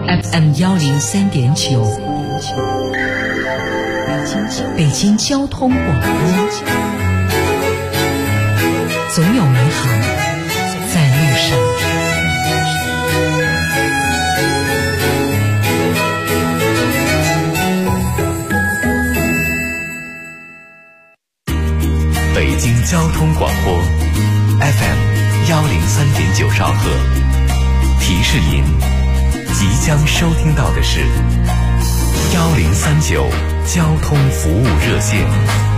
FM 103.9，北京交通广播，总有美好在路上。 北京交通广播 FM 103.9兆赫，提示您即将收听到的是1039交通服务热线。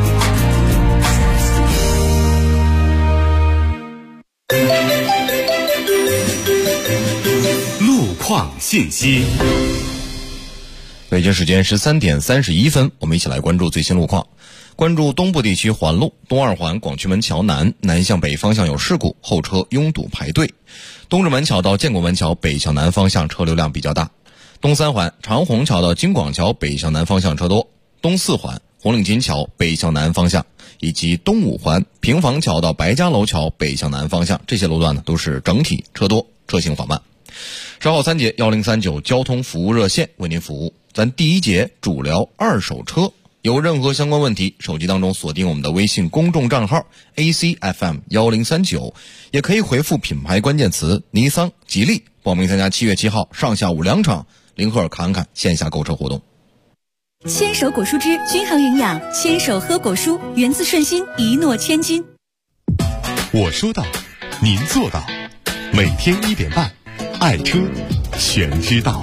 路况信息。 北京时间13点31分，我们一起来关注最新路况。关注东部地区环路，东二环广渠门桥南向北方向有事故，后车拥堵排队。东直门桥到建国门桥北向南方向车流量比较大。东三环长虹桥到京广桥北向南方向车多。东四环红领巾桥北向南方向，以及东五环平房桥到白家楼桥北向南方向，这些路段呢都是整体车多，车行缓慢。稍后3节1039交通服务热线为您服务。咱第一节主聊二手车，有任何相关问题，手机当中锁定我们的微信公众账号 ACFM 1039，也可以回复品牌关键词尼桑、吉利，报名参加7月7号上下午2场林赫尔侃侃线下购车活动。 牵手果蔬汁均衡营养，牵手喝果蔬，源自顺心，一诺千金。 我说到，您做到，每天1点半，爱车全知道。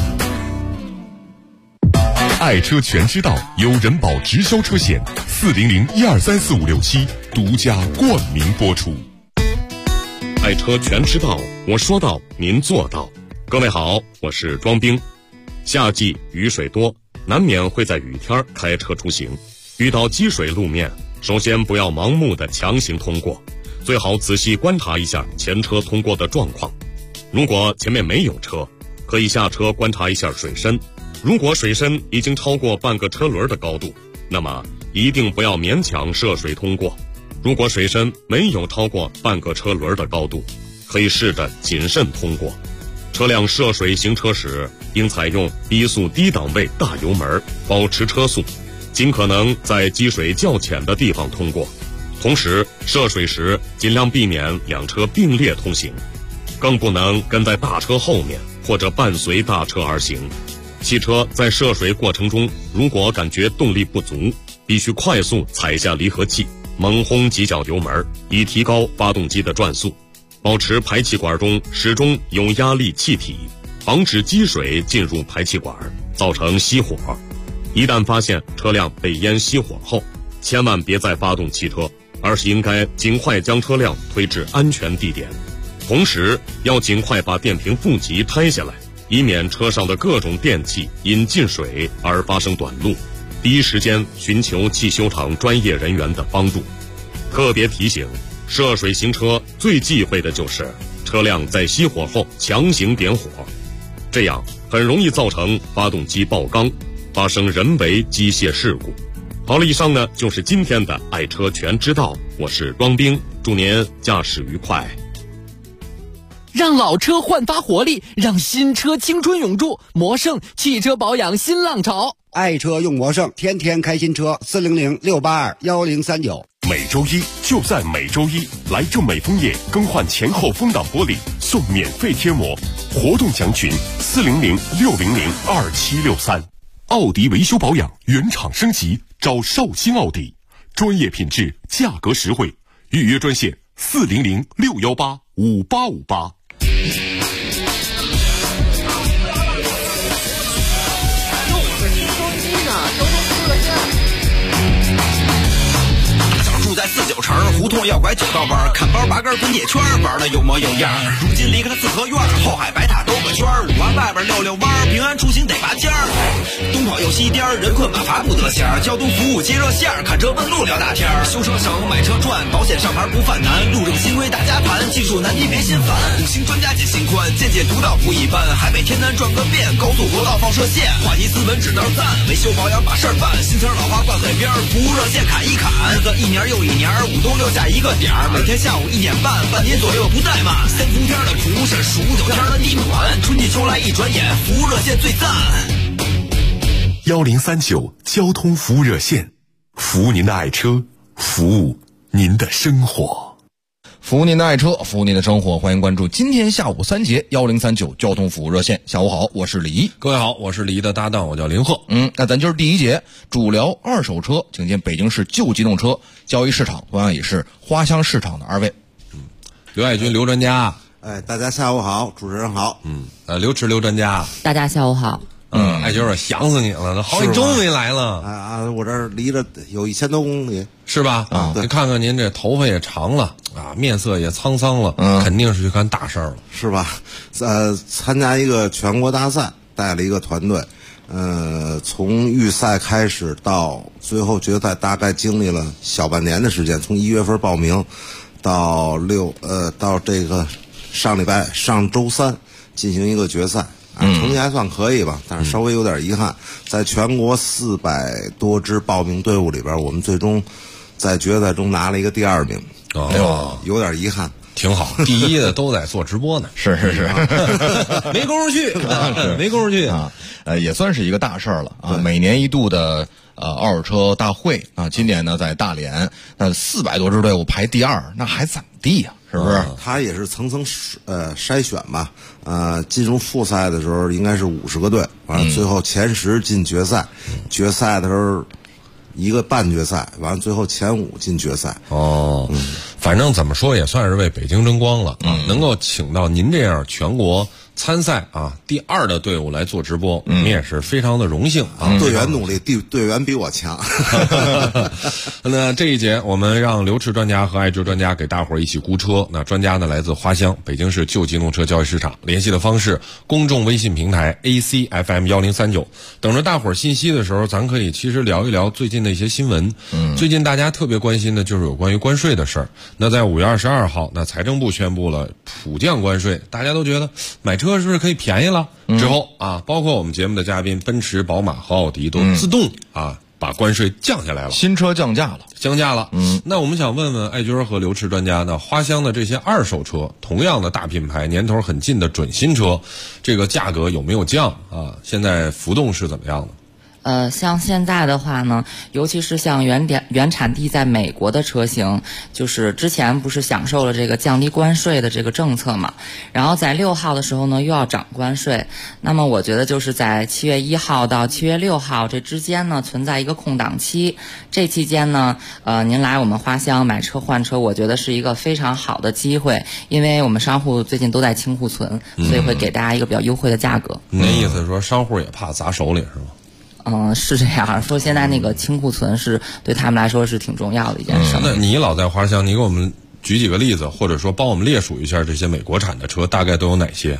爱车全知道由人保直销车险400-1234567独家冠名播出。 爱车全知道，我说到，您做到。各位好，我是庄兵。夏季雨水多，难免会在雨天开车出行。遇到积水路面，首先不要盲目的强行通过，最好仔细观察一下前车通过的状况。如果前面没有车，可以下车观察一下水深。如果水深已经超过半个车轮的高度，那么一定不要勉强涉水通过。如果水深没有超过半个车轮的高度，可以试着谨慎通过。车辆涉水行车时，应采用低速低档位大油门，保持车速，尽可能在积水较浅的地方通过。同时，涉水时尽量避免两车并列通行，更不能跟在大车后面或者伴随大车而行。汽车在涉水过程中，如果感觉动力不足，必须快速踩下离合器，猛轰几脚油门，以提高发动机的转速。保持排气管中始终有压力气体，防止积水进入排气管，造成熄火。一旦发现车辆被烟熄火后，千万别再发动汽车，而是应该尽快将车辆推至安全地点。同时，要尽快把电瓶负极拆下来，以免车上的各种电器因进水而发生短路。第一时间寻求汽修厂专业人员的帮助。特别提醒，涉水行车最忌讳的就是车辆在熄火后强行点火，这样很容易造成发动机爆缸，发生人为机械事故。好了，以上呢就是今天的爱车全知道，我是庄兵，祝您驾驶愉快。 让老车焕发活力，让新车青春永驻。魔胜汽车保养新浪潮， 爱车用魔胜，天天开新车。400-682-1039。 每周一就在每周一，来正美枫叶更换前后风挡玻璃送免费贴膜，活动详询400-600-2763。奥迪维修保养原厂升级，找绍兴奥迪，专业品质，价格实惠，预约专线400-618-5858。 住在49城，胡同要拐9道弯，看包拔根滚铁圈，玩的有模有样。如今离开了四合院，后海白塔兜个圈，5环外边溜溜弯，平安出行得拔尖儿。东跑又西颠，人困马乏不得闲，交通服务接热线，看车问路聊大天。修车省，买车赚，保险上牌不犯难，路政新规大家谈，技术难题别心烦。5星专家解心宽，见解独到不一般，海北天南转个遍，高速国道放射线，话题斯文只能赞，维修保养把事儿办，新词老话挂嘴边，服务热线砍一砍，1年又1年，5冬6夏一个点儿，每天下午1点半，半年左右不怠慢。三伏天的蒲是数9天的地暖，春季秋来一转眼，服务热线最赞。 1039交通服务热线，服务您的爱车，服务您的生活。 服务您的爱车，服务您的生活，欢迎关注今天下午3节1039交通服务热线。下午好，我是李一。 各位好，我是李一的搭档，我叫林鹤。 那咱就是第一节，主聊二手车，请见北京市旧机动车交易市场，同样也是花乡市场的二位。 刘爱军，刘专家。 大家下午好，主持人好。 刘驰，刘专家。 大家下午好。 爱军，想死你了，好几周没来了。 我这儿离着有1000多公里， 是吧？你看看您这头发也长了啊，面色也沧桑了，肯定是去干大事儿了， 是吧？参加一个全国大赛，带了一个团队，从预赛开始到最后决赛，大概经历了小半年的时间，从1月份报名到到这个上周3进行一个决赛。成绩还算可以吧，但是稍微有点遗憾，在全国400多支报名队伍里边，我们最终在决赛中拿了一个第2名。有点遗憾。 挺好，第一的都在做直播呢。 是没工夫去，没工夫去啊。也算是一个大事儿了啊。每年一度的二手车大会啊，今年呢在大连，那400多支队伍排第2，那还怎么地呀？是不是？ 他也是层层筛选吧。进入复赛的时候应该是50个队，完了最后前10进决赛，决赛的时候一个半决赛，完了最后前5进决赛。 反正怎么说也算是为北京争光了啊！能够请到您这样全国参赛啊第2的队伍来做直播，我们也是非常的荣幸啊！ 队员努力，队员比我强。 那这一节我们让刘驰专家和爱车专家给大伙儿一起估车。那专家呢来自花乡，北京市旧机动车交易市场。联系的方式：公众微信平台 ACFM1039。等着大伙儿信息的时候，咱可以其实聊一聊最近的一些新闻。最近大家特别关心的就是有关于关税的事儿。那在5月22号，那财政部宣布了普降关税，大家都觉得买车是不是可以便宜了？之后啊，包括我们节目的嘉宾奔驰、宝马和奥迪都自动把关税降下来了， 新车降价了。 那我们想问问爱军和刘驰专家呢，花乡的这些二手车，同样的大品牌，年头很近的准新车，这个价格有没有降啊？现在浮动是怎么样的？ 像现在的话呢，尤其是像原产地在美国的车型，就是之前不是享受了这个降低关税的这个政策嘛，然后在6号的时候呢又要涨关税，那么我觉得就是在7月1号到7月6号这之间呢存在一个空档期，这期间呢您来我们花乡买车换车，我觉得是一个非常好的机会，因为我们商户最近都在清库存，所以会给大家一个比较优惠的价格。 您意思是说商户也怕砸手里是吗？ 是这样说，现在那个清库存是对他们来说是挺重要的一件事。 那你老在花乡，你给我们举几个例子，或者说帮我们列数一下这些美国产的车大概都有哪些？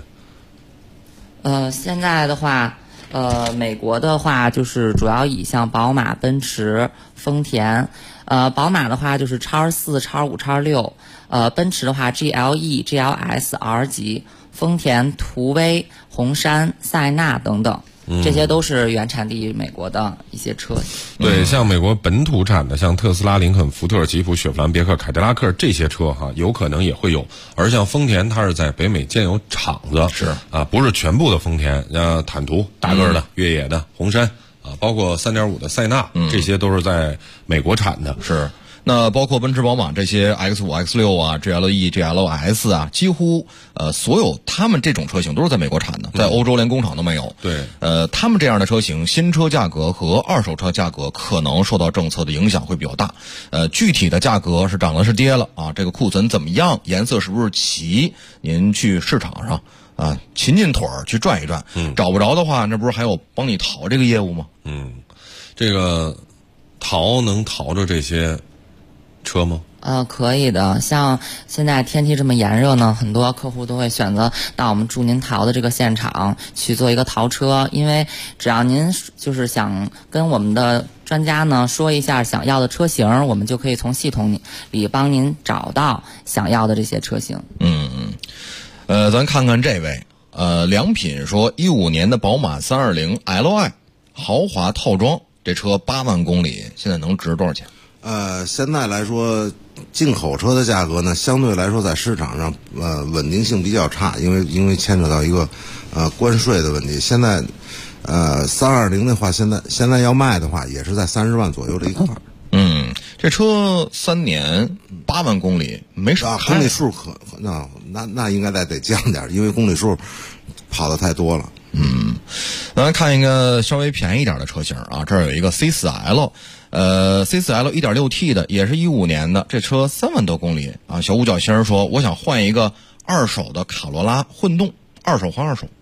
现在的话，美国的话就是主要以像宝马、奔驰、丰田，宝马的话就是X4、X5、X6，奔驰的话 GLE、GLS、R 级，丰田途威、红杉、塞纳等等。这些都是原产地美国的一些车。 对，像美国本土产的，像特斯拉、林肯、福特、吉普、雪佛兰、别克、凯迪拉克这些车有可能也会有。而像丰田，它是在北美建有厂子， 是不是全部的丰田，坦途、大个的、越野的、红杉包括3.5的塞纳，这些都是在美国产的。 是。那包括奔驰、宝马这些 X5、X6 啊、GLE、GLS 啊，几乎所有他们这种车型都是在美国产的，在欧洲连工厂都没有。 对， 他们这样的车型，新车价格和二手车价格可能受到政策的影响会比较大。具体的价格是涨了是跌了啊？这个库存怎么样？颜色是不是齐？您去市场上勤勤腿儿去转一转，找不着的话，那不是还有帮你淘这个业务吗？ 这个能淘着这些车吗？ 可以的。像现在天气这么炎热呢，很多客户都会选择到我们祝您淘的这个现场去做一个淘车，因为只要您就是想跟我们的专家呢说一下想要的车型，我们就可以从系统里帮您找到想要的这些车型。 咱看看这位，良品说15年的宝马320 Li 豪华套装，这车8万公里，现在能值多少钱？ 现在来说，进口车的价格呢，相对来说在市场上稳定性比较差，因为牵扯到一个关税的问题。现在320的话，现在要卖的话，也是在30万左右这一块。 这车3年8万公里没少开， 公里数那应该得降点，因为公里数跑得太多了。 咱看一个稍微便宜一点的车型啊，这儿有一个 C4L。C4L 1.6T 的，也是15年的，这车3万多公里啊。小五角星说，我想换一个二手的卡罗拉混动，二手换二手。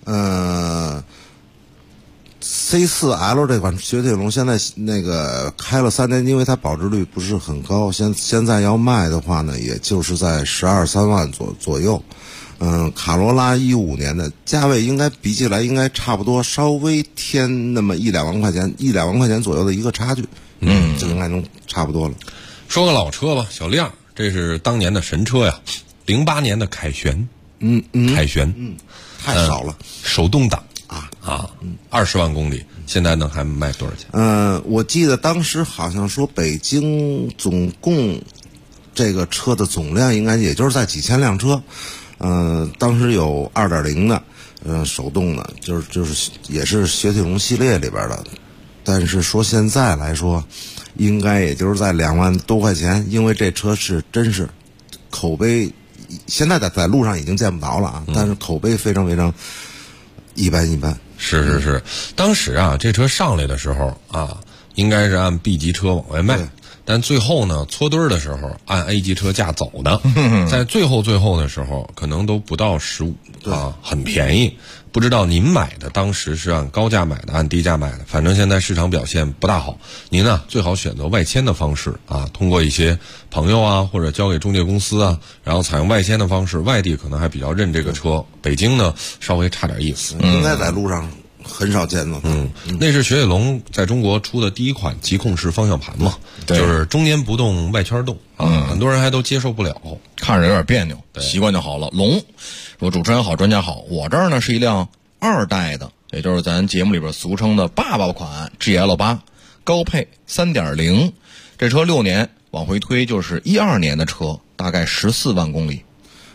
C4L 这款雪铁龙现在那个开了3年，因为它保值率不是很高，现在要卖的话呢，也就是在12-13万左右。卡罗拉15年的价位应该比起来应该差不多，稍微添那么1-2万块钱，1-2万块钱左右的一个差距。就应该能差不多了。 说个老车吧，小亮，这是当年的神车呀，08年的凯旋。凯旋， 太少了。 手动挡20万公里，现在呢还卖多少钱？ 我记得当时好像说北京总共这个车的总量应该也就是在几千辆车。当时有2.0的，手动的，就是也是雪铁龙系列里边的，但是说现在来说，应该也就是在2万多块钱，因为这车是真是口碑，现在在路上已经见不着了啊，但是口碑非常非常一般。 是，当时啊，这车上来的时候啊，应该是按 B 级车往外卖。但最后呢，搓堆儿的时候按 A 级车价走的，在最后的时候可能都不到15啊，很便宜。不知道您买的当时是按高价买的，按低价买的，反正现在市场表现不大好。您呢最好选择外签的方式啊，通过一些朋友啊，或者交给中介公司啊，然后采用外签的方式。外地可能还比较认这个车，北京呢稍微差点意思。 应该在路上很少见到。 那是雪铁龙在中国出的第一款极控式方向盘嘛，就是中间不动外圈动啊，很多人还都接受不了， 看着有点别扭，习惯就好了。龙说，主持人好，专家好，我这儿呢是一辆2代的，也就是咱节目里边俗称的爸爸款 GL8 高配 3.0， 这车6年往回推就是12年的车，大概14万公里。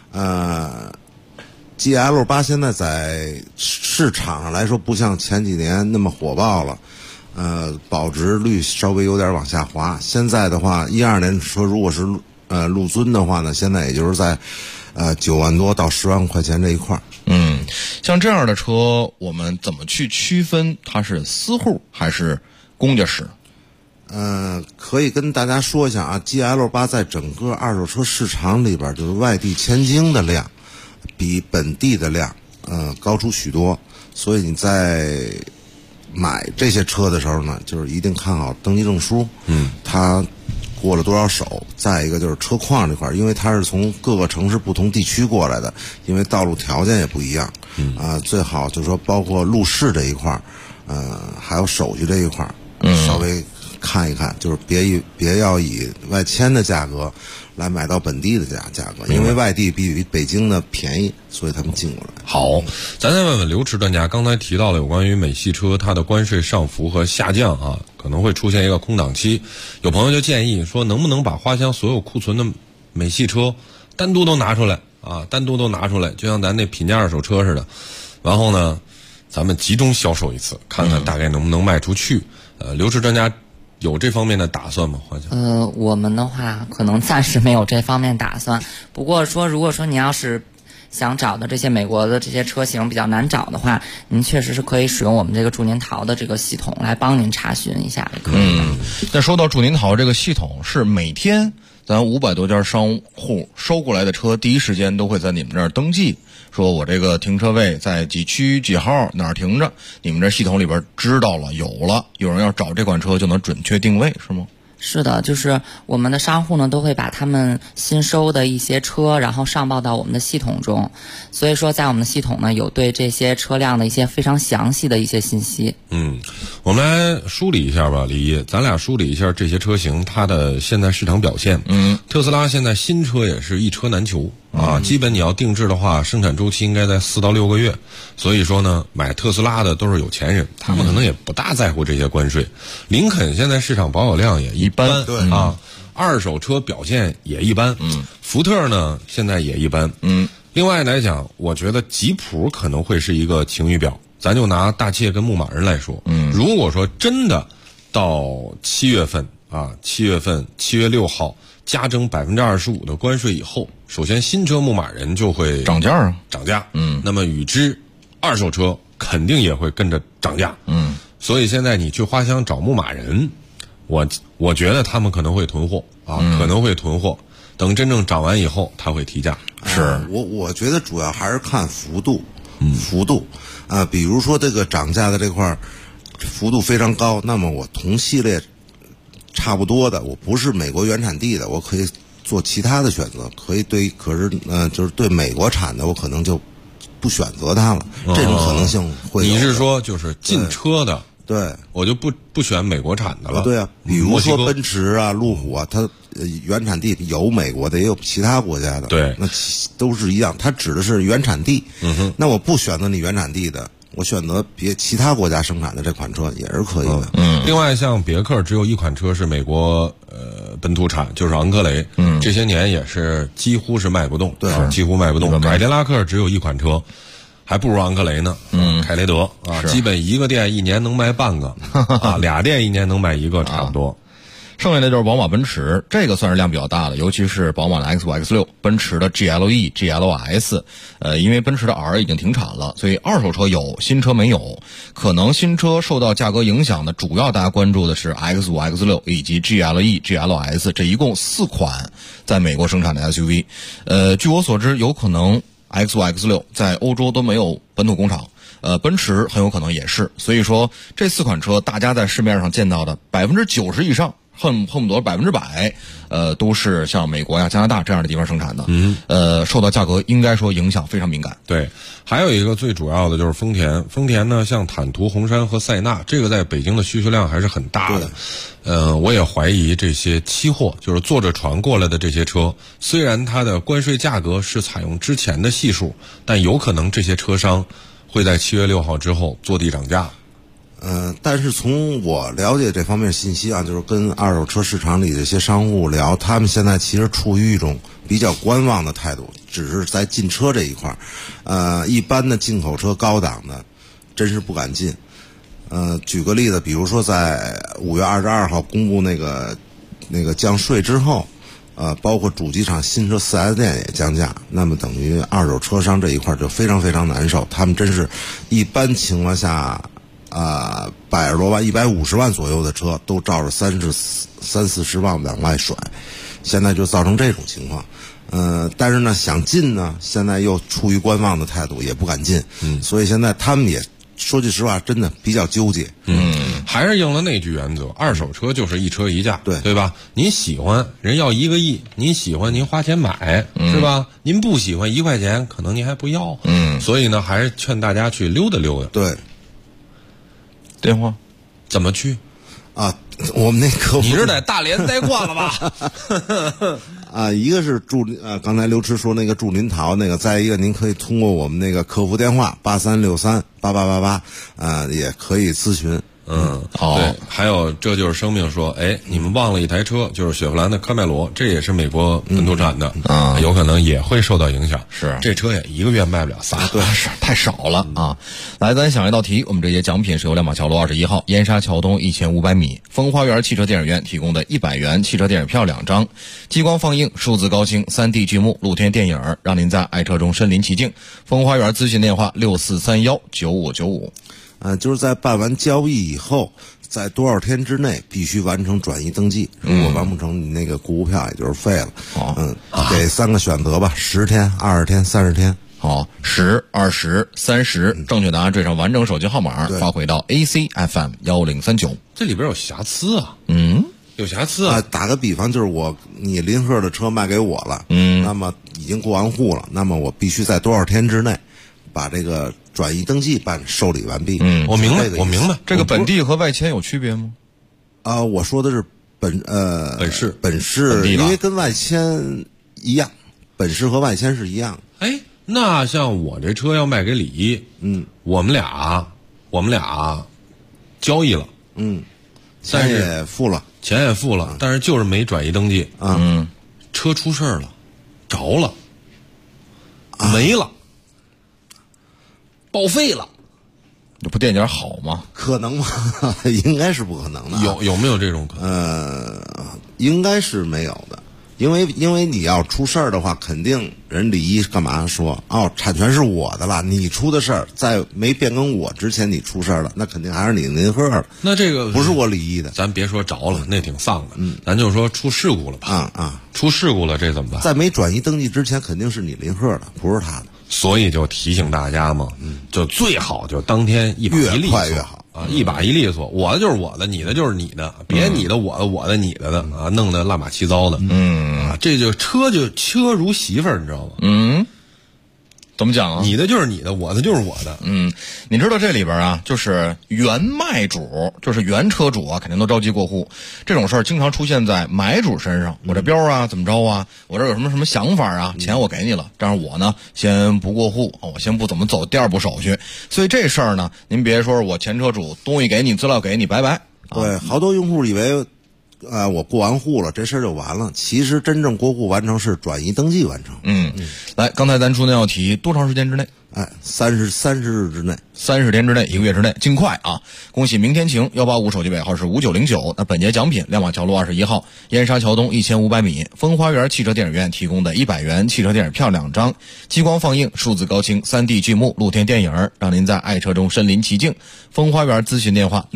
GL8 现在在市场上来说不像前几年那么火爆了，保值率稍微有点往下滑。现在的话，12年说如果是陆尊的话呢，现在也就是在9万多到10万块钱这一块。 像这样的车，我们怎么去区分它是私户还是公家使？ 可以跟大家说一下啊 ，GL8 在整个二手车市场里边，就是外地签经的量比本地的量高出许多，所以你在买这些车的时候呢，就是一定看好登记证书，它过了多少手，再一个就是车况这块，因为它是从各个城市不同地区过来的，因为道路条件也不一样，最好就是说包括路试这一块，还有手续这一块，稍微看一看，就是别要以外签的价格来买到本地的价格，因为外地比北京的便宜，所以他们进过来。 好，咱再问问刘驰专家，刚才提到了有关于美系车它的关税上浮和下降啊，可能会出现一个空档期。有朋友就建议说，能不能把花乡所有库存的美系车单独都拿出来啊，就像咱那品价二手车似的，然后呢，咱们集中销售一次，看看大概能不能卖出去。刘驰专家有这方面的打算吗？花乡？ 我们的话可能暂时没有这方面打算。不过说，如果说你要是想找的这些美国的这些车型比较难找的话，您确实是可以使用我们这个祝您淘的这个系统来帮您查询一下，也可以。 但说到祝您淘这个系统，是每天咱500多家商户收过来的车，第一时间都会在你们这儿登记，说我这个停车位在几区几号哪儿停着，你们这系统里边知道了，有人要找这款车就能准确定位，是吗？ 是的，就是我们的商户呢都会把他们新收的一些车然后上报到我们的系统中，所以说在我们的系统呢有对这些车辆的一些非常详细的一些信息。 我们来梳理一下吧，李毅，咱俩梳理一下这些车型它的现在市场表现。特斯拉现在新车也是一车难求啊，基本你要定制的话，生产周期应该在4到6个月。所以说呢，买特斯拉的都是有钱人，他们可能也不大在乎这些关税。林肯现在市场保有量也一般， 对啊，二手车表现也一般，福特呢现在也一般，另外来讲，我觉得吉普可能会是一个晴雨表。咱就拿大切跟牧马人来说，如果说真的到7月份啊，7月6号加征25%的关税以后，首先新车牧马人就会涨价啊， 涨价，那么与之二手车肯定也会跟着涨价，所以现在你去花乡找牧马人，我觉得他们可能会囤货啊，可能会囤货，等真正涨完以后他会提价。 是我觉得主要还是看幅度，比如说这个涨价的这块幅度非常高，那么我同系列差不多的，我不是美国原产地的，我可以做其他的选择，可是就是对美国产的，我可能就不选择它了，这种可能性会有。 你是说就是进车的？ 对， 我就不选美国产的了。 对啊，比如说奔驰啊、路虎啊，它原产地有美国的，也有其他国家的。 对， 那都是一样。它指的是原产地。那我不选择你原产地的，我选择其他国家生产的这款车也是可以的。 另外，像别克只有一款车是美国本土产，就是昂科雷。这些年也是几乎是卖不动， 对， 几乎卖不动。凯迪拉克只有一款车。还不如昂克雷呢，凯雷德啊，基本一个店一年能卖半个，啊，俩店一年能卖一个，差不多。 剩下的就是宝马、奔驰，这个算是量比较大的，尤其是宝马的 X5、X6，奔驰的 GLE、GLS，因为奔驰的 R 已经停产了，所以二手车有，新车没有。可能新车受到价格影响的，主要大家关注的是 X5、X6 以及 GLE、GLS， 这一共4款在美国生产的 SUV。据我所知，有可能X5、X6 在欧洲都没有本土工厂，奔驰很有可能也是，所以说这4款车大家在市面上见到的90%以上，恨不得100%，都是像美国呀、加拿大这样的地方生产的，受到价格应该说影响非常敏感。 对，还有一个最主要的就是丰田，丰田呢像坦途、红杉和塞纳，这个在北京的需求量还是很大的。我也怀疑这些期货，就是坐着船过来的这些车，虽然它的关税价格是采用之前的系数，但有可能这些车商会在7月6号之后坐地涨价。 但是从我了解这方面信息啊，就是跟二手车市场里的一些商户聊，他们现在其实处于一种比较观望的态度，只是在进车这一块一般的进口车高档的，真是不敢进。举个例子，比如说在5月22号公布那个降税之后，包括主机厂新车 4S 店也降价，那么等于二手车商这一块就非常非常难受。他们真是一般情况下100多万、150万左右的车都照着30-40万往外甩，现在就造成这种情况。但是呢，想进呢，现在又处于观望的态度，也不敢进。所以现在他们也说句实话，真的比较纠结。 还是应了那句原则，二手车就是一车一价，对吧？您喜欢，人要1个亿，您喜欢您花钱买，是吧？您不喜欢1块钱，可能您还不要。所以呢，还是劝大家去溜达溜达。 对。 电话怎么去啊？我们那客户你是在大连待惯了吧？ 一个是刚才刘驰说那个祝您桃那个，再一个您可以通过我们那个客服电话83638888也可以咨询。 对，还有这就是生命说，你们忘了一台车，就是雪佛兰的科迈罗，这也是美国本土产的，有可能也会受到影响。 是， 这车也1个月卖不了仨， 对，是太少了啊！来，咱想一道题，我们这些奖品是由亮马桥路21号燕莎桥东1500米风花园汽车电影院提供的100元汽车电影票2张，激光放映、数字高清、3D 剧目、露天电影，让您在爱车中身临其境。风花园咨询电话64319595。 就是在办完交易以后，在多少天之内必须完成转移登记，如果完不成，你那个购物票也就是废了。给3个选择吧，10天、20天、30天。 好，10、20、30，正确答案缀上完整手机号码，发回到 ACFM 1039。 这里边有瑕疵啊。有瑕疵啊！打个比方，就是你林鹤的车卖给我了，那么已经过完户了，那么我必须在多少天之内把这个转移登记受理完毕。 我明白。 这个本地和外迁有区别吗？ 我说的是本市，因为跟外迁一样。 本市和外迁是一样的。 哎，那像我这车要卖给李一，我们俩交易了， 钱也付了， 但是就是没转移登记啊， 车出事儿了，着了，没了，报废了。 这不垫点好吗？ 可能吗？应该是不可能的。 有没有这种可能？ 应该是没有的，因为你要出事儿的话，肯定人李一干嘛说产权是我的了，你出的事儿，在没变更我之前你出事儿了，那肯定还是你林鹤了。 那这个不是我李一的， 咱别说着了，那挺丧的。咱就说出事故了吧？出事故了，这怎么办？ 在没转移登记之前，肯定是你林鹤的，不是他的。 所以就提醒大家嘛，就最好就当天一把一利索， 越快越好啊，一把一利索，我的就是我的，你的就是你的，别你的我的，我的你的的啊，弄得乱码七糟的，这就车如媳妇儿，你知道吗？ 怎么讲啊？ 你的就是你的，我的就是我的。 你知道这里边啊，就是原卖主，就是原车主啊，肯定都着急过户。这种事儿经常出现在买主身上。我这标啊，怎么着啊？我这有什么想法啊？钱我给你了，但是我呢，先不过户，我先不怎么走第二步手续。所以这事儿呢，您别说我前车主东西给你，资料给你，拜拜。 对，好多用户以为。我过完户了，这事儿就完了。其实真正过户完成是转移登记完成。 来，刚才咱说的要提多长时间之内 ？30日之内 ，30天之内，1个月之内，尽快啊！恭喜明天晴185手机尾号是5909。那本节奖品：亮马桥路21号燕莎桥东1500米风花园汽车电影院提供的100元汽车电影票2张，激光放映、数字高清、3D 剧目、露天电影，让您在爱车中身临其境。风花园咨询电话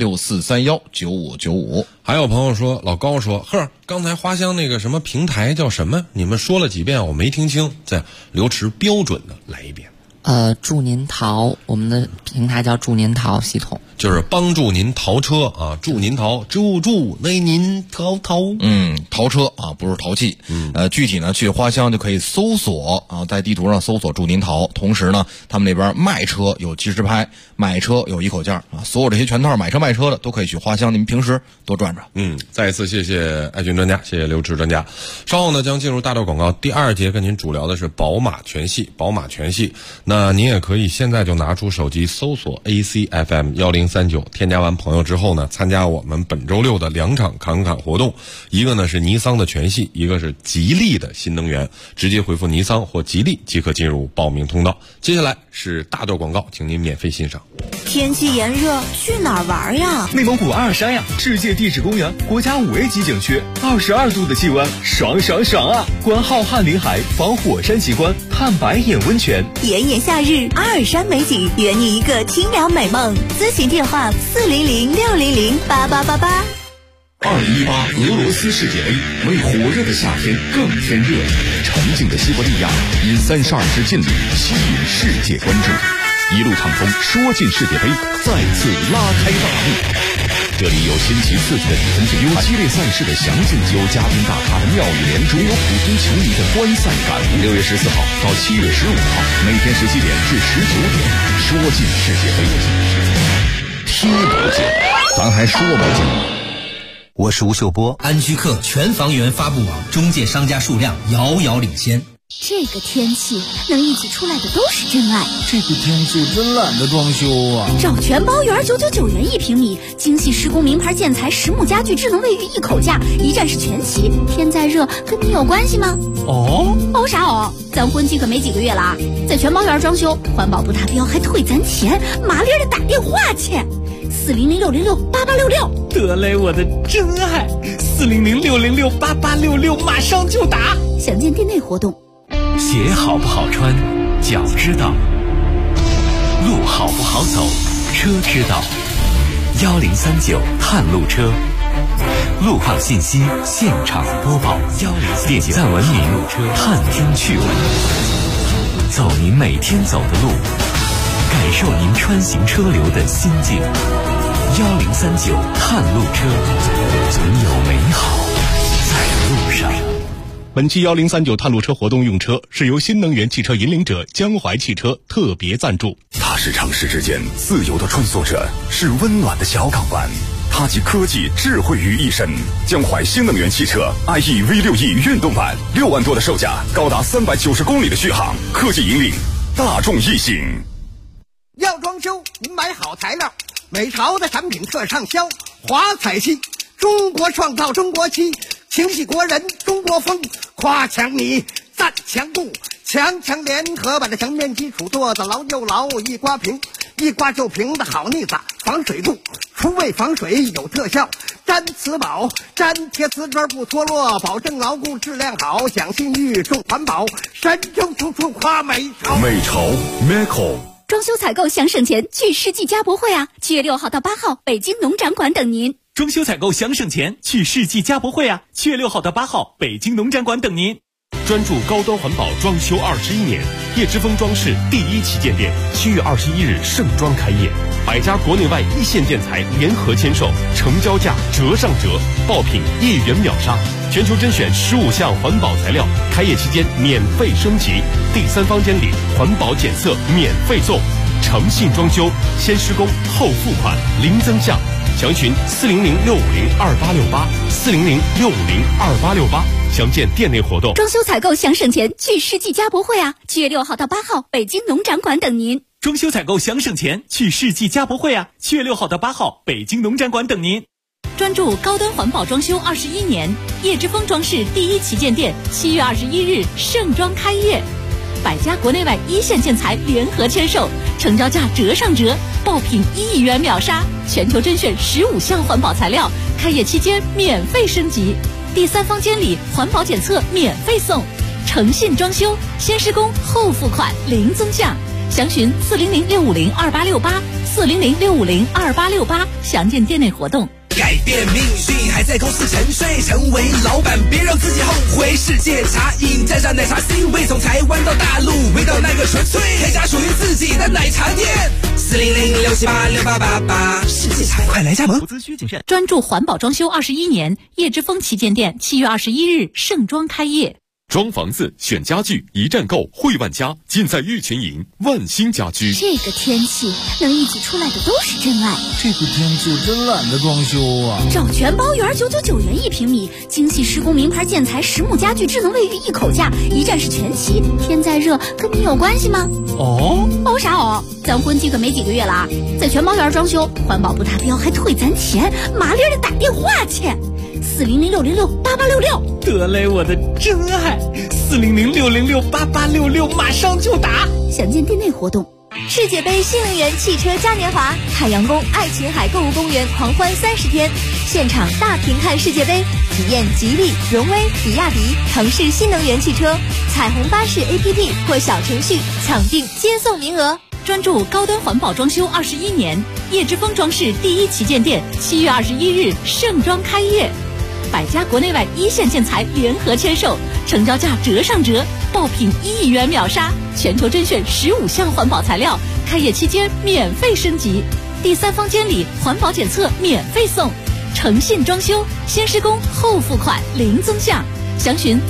64319595。 还有朋友说，老高说，刚才花乡那个什么平台叫什么？你们说了几遍我没听清，再刘驰标准的来一遍。 祝您淘，我们的平台叫祝您淘系统， 就是帮助您淘车啊，祝您淘，祝那您淘。 淘车啊，不是淘气。具体呢，去花乡就可以搜索啊，在地图上搜索祝您淘。同时呢，他们那边卖车有即时拍，买车有一口价啊，所有这些全套买车卖车的都可以去花乡，你们平时多转转。 再一次谢谢爱军专家，谢谢刘驰专家。稍后呢，将进入大道广告第2节，跟您主聊的是宝马全系。那您也可以现在就拿出手机搜索 ACFM1039，添加完朋友之后呢，参加我们本周6的2场侃侃活动，一个呢是尼桑的全系，一个是吉利的新能源，直接回复尼桑或吉利即可进入报名通道。接下来是大段广告，请您免费欣赏。 天气炎热，去哪儿玩呀？ 内蒙古阿尔山呀，世界地质公园，国家5A 级景区，22度的气温，爽啊！观浩瀚林海，访火山奇观，探白眼温泉。 炎炎夏日，阿尔山美景，圆你一个清凉美梦。咨询电话400-600-8888。 2018俄罗斯世界杯为火热的夏天更添热，沉静的西伯利亚以32支劲旅吸引世界关注，一路畅通，说进世界杯再次拉开大幕。这里有新奇刺激的比分对抗，有激烈赛事的详尽，有嘉宾大咖的妙语连珠，有普通球迷的观赛感悟。6月14号到7月15号，每天17点至19点，说进世界杯，踢不进，咱还说不进。 我是吴秀波，安居客全房源发布网中介商家数量遥遥领先。 这个天气能一起出来的都是真爱。 这个天气真懒得装修啊！ 找全包园999元1平米，精细施工名牌建材，实木家具，智能卫浴，一口价，一站式全齐。天再热跟你有关系吗？哦啥哦？咱婚期可没几个月了啊！在全包园装修，环保不达标还退咱钱，麻利的打电话去。400-606-8866， 得嘞，我的真爱！400-606-8866，马上就打。 详见店内活动。 鞋好不好穿，脚知道；路好不好走，车知道。1039探路车，路况信息现场播报，点赞文明，探听趣闻，走您每天走的路，感受您穿行车流的心境。1039探路车，总有美好在路上。 本期1039探路车活动用车是由新能源汽车引领者江淮汽车特别赞助。 它是城市之间自由的穿梭着，是温暖的小港湾。 它集科技智慧于一身。江淮新能源汽车 IE V6E 运动版，6万多的售价，高达390公里的续航，科技引领大众异性。 要装修，您买好材料，美潮的产品特畅销，华彩漆，中国创造中国漆，情系国人中国风，夸强你赞强固，强联合把这墙面基础做得牢又牢，一刮平，一刮就平的好腻子，防水度，除味防水有特效，粘瓷宝，粘贴瓷砖不脱落，保证牢固质量好，讲信誉重环保，神州处处夸美潮。 美潮 Meco。 装修采购想省钱，去世纪家博会啊！7月6号到8号，北京农展馆等您。 装修采购想省钱，去世纪家博会啊！7月6号到8号，北京农展馆等您。 专注高端环保装修21年，叶之峰装饰第1旗舰店7月21日盛装开业，100家国内外一线建材联合签售，成交价折上折，爆品1元秒杀，全球甄选15项环保材料，开业期间免费升级，第3方监理环保检测免费送，诚信装修，先施工后付款，零增项。详询400-650-2868，400-650-2868，详见店内活动。 装修采购想省钱，去世纪家博会啊！7月6号到8号，北京农展馆等您。 装修采购想省钱，去世纪家博会啊！7月6号到8号，北京农展馆等您。 专注高端环保装修21年，叶之峰装饰第1旗舰店7月21日盛装开业，100家国内外一线建材联合签售，成交价折上折，爆品1元秒杀，全球甄选15项环保材料，开业期间免费升级，第3方监理环保检测免费送，诚信装修，先施工后付款，零增项。详询400-650-2868，400-650-2868，详见店内活动。 改变命运还在公司沉睡，成为老板别让自己后悔。世界茶饮沾上奶茶 C 味，从台湾到大陆，味道那个纯粹，开家属于自己的奶茶店。400-678-6888，世界茶快来加盟。 投资需谨慎。 专注环保装修21年，叶之峰旗舰店7月21日盛装开业。 装房子选家具，一站购汇万家，尽在玉泉营万兴家居。 这个天气能一起出来的都是真爱。 这个天气真懒得装修啊！ 找全包园999元1平米，精细施工名牌建材实木家具智能卫浴一口价，一站式全齐。天再热跟你有关系吗？ 哦啥哦？咱婚期可没几个月了啊，在全包园装修，环保不达标还退咱钱，麻利的打电话去。400-606-8866， 得嘞，我的真爱！400-606-8866，马上就打！ 详见店内活动。 世界杯新能源汽车嘉年华，海洋宫爱琴海购物公园狂欢30天，现场大屏看世界杯，体验吉利、荣威、比亚迪、腾势新能源汽车，彩虹巴士 APP 或小程序抢订接送名额。 专注高端环保装修21年，叶之峰装饰第1旗舰店7月21日盛装开业，100家国内外一线建材联合签售，成交价折上折，爆品1元秒杀，全球甄选15项环保材料，开业期间免费升级，第3方监理环保检测免费送，诚信装修，先施工后付款，零增项。详询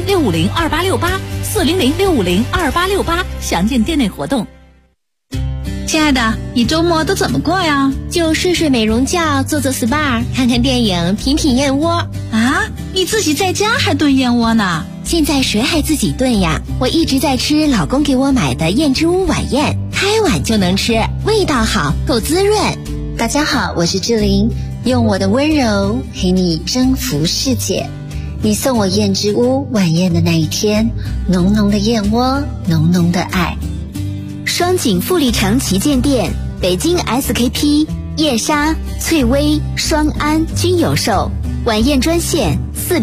400-650-2868，400-650-2868，详见店内活动。 亲爱的，你周末都怎么过呀？就睡美容觉，做SPA，看看电影，品燕窝。 啊，你自己在家还炖燕窝呢？ 现在谁还自己炖呀？我一直在吃老公给我买的燕之屋晚宴，开碗就能吃，味道好，够滋润。大家好，我是志玲，用我的温柔陪你征服世界。你送我燕之屋晚宴的那一天，浓浓的燕窝，浓浓的爱。双井富力城旗舰店，北京 SKP、叶莎、翠微、双安均有售。晚宴专线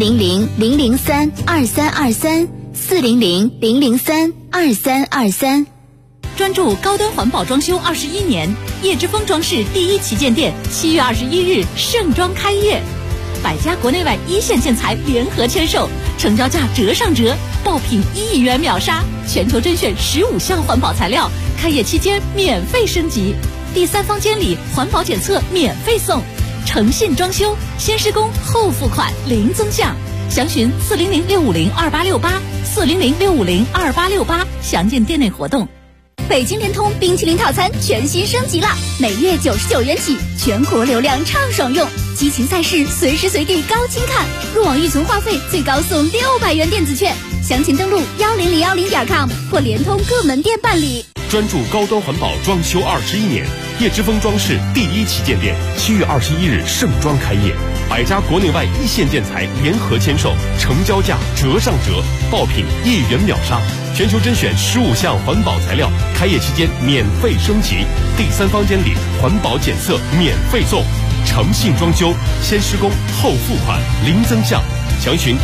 400-003-2323，400-003-2323。 专注高端环保装修21年，叶之峰装饰第1旗舰店7月21日盛装开业，100家国内外一线建材联合签售，成交价折上折，爆品1元秒杀，全球甄选15项环保材料，开业期间免费升级，第3方监理环保检测免费送，诚信装修，先施工后付款，零增项。详询400-650-2868，400-650-2868，详见店内活动。 北京联通冰淇淋套餐全新升级了，每月99元起，全国流量畅爽用，激情赛事随时随地高清看，入网预存话费最高送600元电子券，详情登录10010.com 或联通各门店办理。 专注高端环保装修21年，叶之峰装饰第一旗舰店7月21日盛装开业，100家国内外一线建材联合签售，成交价折上折，爆品1元秒杀，全球甄选15项环保材料，开业期间免费升级，第3房间里环保检测免费送，诚信装修，先施工后付款，零增项，详询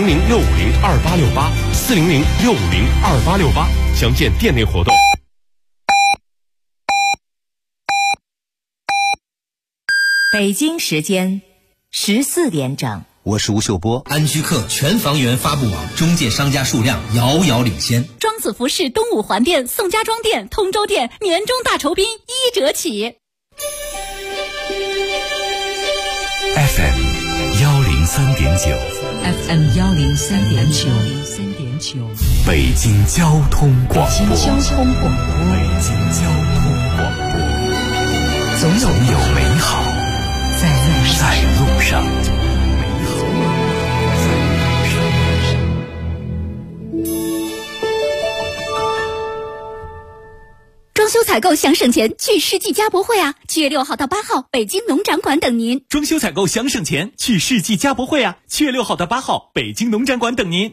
400-650-2868，400-650-2868，详见店内活动。 北京时间14点整。 我是吴秀波。安居客全房源发布网中介商家数量遥遥领先。 庄子服饰东五环店、宋家庄店、通州店年终大酬宾1折起。 FM 103.9 FM 103.9 北京交通广播。 北京交通广播。总有美好在路上。 装修采购想省钱，去世纪家博会啊！7月6号到8号，北京农展馆等您。 装修采购想省钱，去世纪家博会啊！7月6号到8号，北京农展馆等您。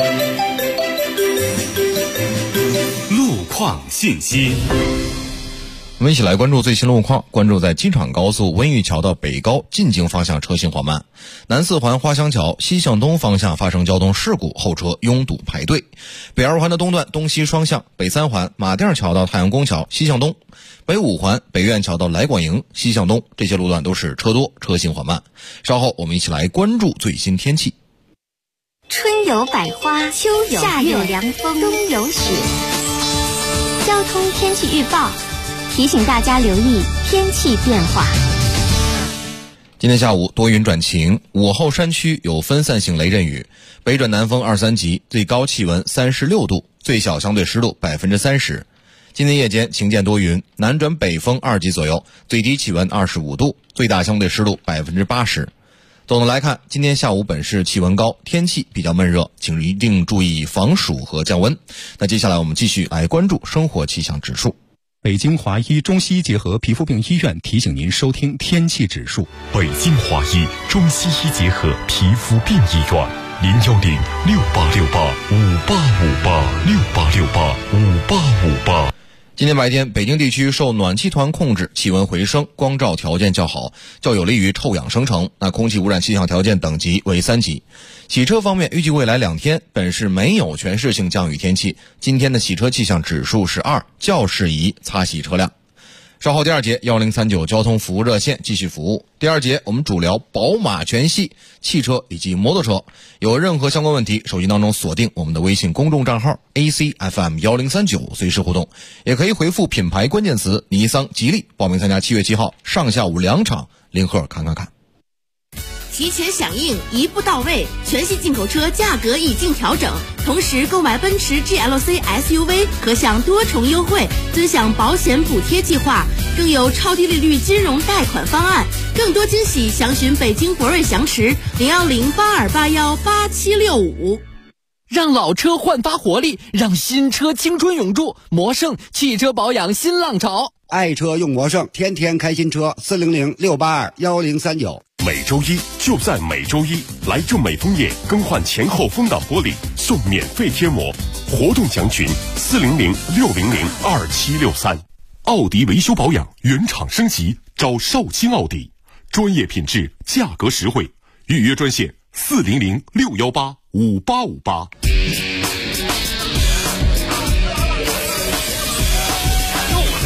路况信息。 我们一起来关注最新路况。关注在机场高速温榆桥到北高进京方向车行缓慢，南四环花乡桥西向东方向发生交通事故，后车拥堵排队。北二环的东段东西双向，北三环马甸桥到太阳宫桥西向东，北五环北苑桥到来广营西向东，这些路段都是车多，车行缓慢。稍后我们一起来关注最新天气。 春有百花，秋有夏有凉风，冬有雪。交通天气预报提醒大家留意天气变化。 今天下午多云转晴，午后山区有分散性雷阵雨，北转南风2、3级，最高气温36度，最小相对湿度30%。今天夜间晴间多云，南转北风2级左右，最低气温25度，最大相对湿度80%。总的来看，今天下午本市气温高，天气比较闷热，请一定注意防暑和降温。那接下来我们继续来关注生活气象指数。 北京华医中西医结合皮肤病医院提醒您收听天气指数。 北京华医中西医结合皮肤病医院，010-6868-5858，6868-5858。 今天白天，北京地区受暖气团控制，气温回升，光照条件较好，较有利于臭氧生成。那空气污染气象条件等级为3级。洗车方面，预计未来2天本市没有全市性降雨天气。今天的洗车气象指数是2，较适宜擦洗车辆。稍后第2节1039交通服务热线继续服务。第2节我们主聊宝马全系汽车以及摩托车，有任何相关问题，手机当中锁定我们的微信公众账号 ACFM 1039，随时互动，也可以回复品牌关键词尼桑、吉利，报名参加7月7号上下午2场零贺看。 提前响应，一步到位，全系进口车价格已经调整，同时购买奔驰 GLC SUV 可享多重优惠，尊享保险补贴计划，更有超低利率金融贷款方案，更多惊喜详询北京博瑞翔驰010-8281-8765。 让老车焕发活力，让新车青春永驻。魔盛汽车保养新浪潮， 爱车用魔盛，天天开新车，400-682-1039。 每周一就在每周一，来正美枫叶更换前后风挡玻璃送免费贴膜，活动详询400-600-2763。奥迪维修保养原厂升级，找绍兴奥迪，专业品质，价格实惠，预约专线400-618-5858。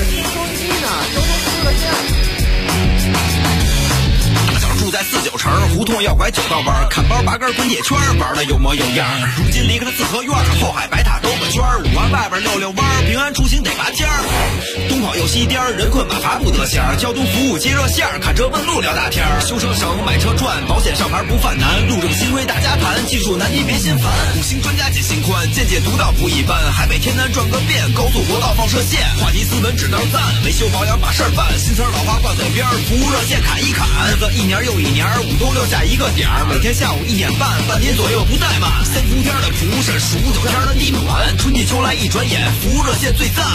在49城， 胡同要拐九道弯，看包拔根滚铁圈，玩的有模有样。如今离开了四合院，后海白塔兜个圈，5环外边溜溜弯，平安出行得拔尖儿。东跑右西颠，人困马乏不得闲。交通服务接热线，看车问路聊大天。修车省，买车赚，保险上牌不犯难。路政新规大家谈，技术难题别心烦。5星专家解心宽，见解独到不一般。海北天南转个遍，高速国道放射线。话题斯文只当赞，维修保养把事儿办。新词老话挂嘴边，服务热线砍一砍。日子一年又一年，5都留下一个点儿。每天下午1点半，半年左右不怠慢。3伏天的服务是数9天的地暖，春季秋来一转眼，服务热线最赞。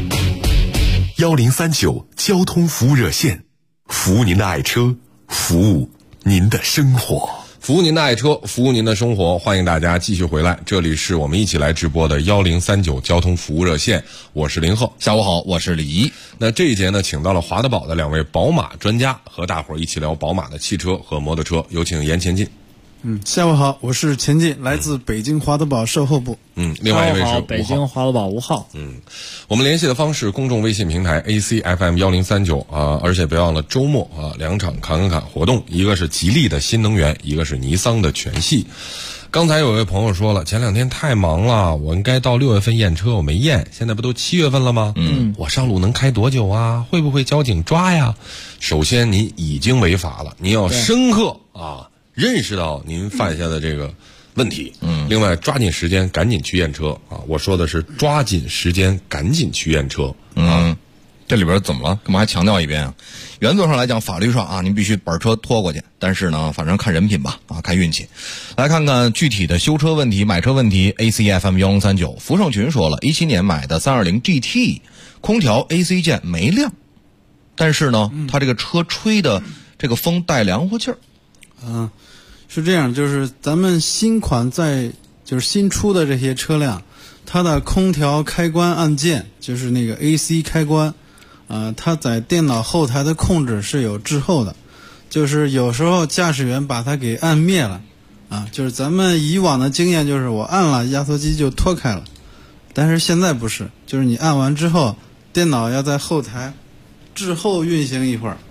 1039交通服务热线，服务您的爱车，服务您的生活。 服务您的爱车，服务您的生活，欢迎大家继续回来，这里是我们一起来直播的1039交通服务热线，我是林鹤。 下午好，我是李怡。 那这一节呢，请到了华德宝的2位宝马专家，和大伙儿一起聊宝马的汽车和摩托车，有请严前进。 下午好，我是钱进，来自北京华德宝售后部。 另外一位是北京华德宝吴浩。 我们联系的方式，公众微信平台 ACFM1039而且别忘了周末2场侃活动，一个是吉利的新能源，一个是尼桑的全系。刚才有位朋友说了，前2天太忙了，我应该到6月份验车，我没验，现在不都7月份了吗？我上路能开多久啊？会不会交警抓呀？首先您已经违法了，您要深刻认识到您犯下的这个问题。另外抓紧时间赶紧去验车我说的是抓紧时间赶紧去验车。 这里边怎么了？干嘛还强调一遍啊？原则上来讲，法律上您必须把车拖过去，但是呢，反正看人品吧看运气。来看看具体的修车问题、买车问题。ACFM1039福盛群说了，17年买的320 GT， 空调 AC 键没亮，但是呢，它这个车吹的这个风带凉乎气儿。 是这样，就是咱们新款就是新出的这些车辆，它的空调开关按键就是那个 AC 开关它在电脑后台的控制是有滞后的，就是有时候驾驶员把它给按灭了就是咱们以往的经验就是我按了压缩机就脱开了，但是现在不是，就是你按完之后电脑要在后台滞后运行一会儿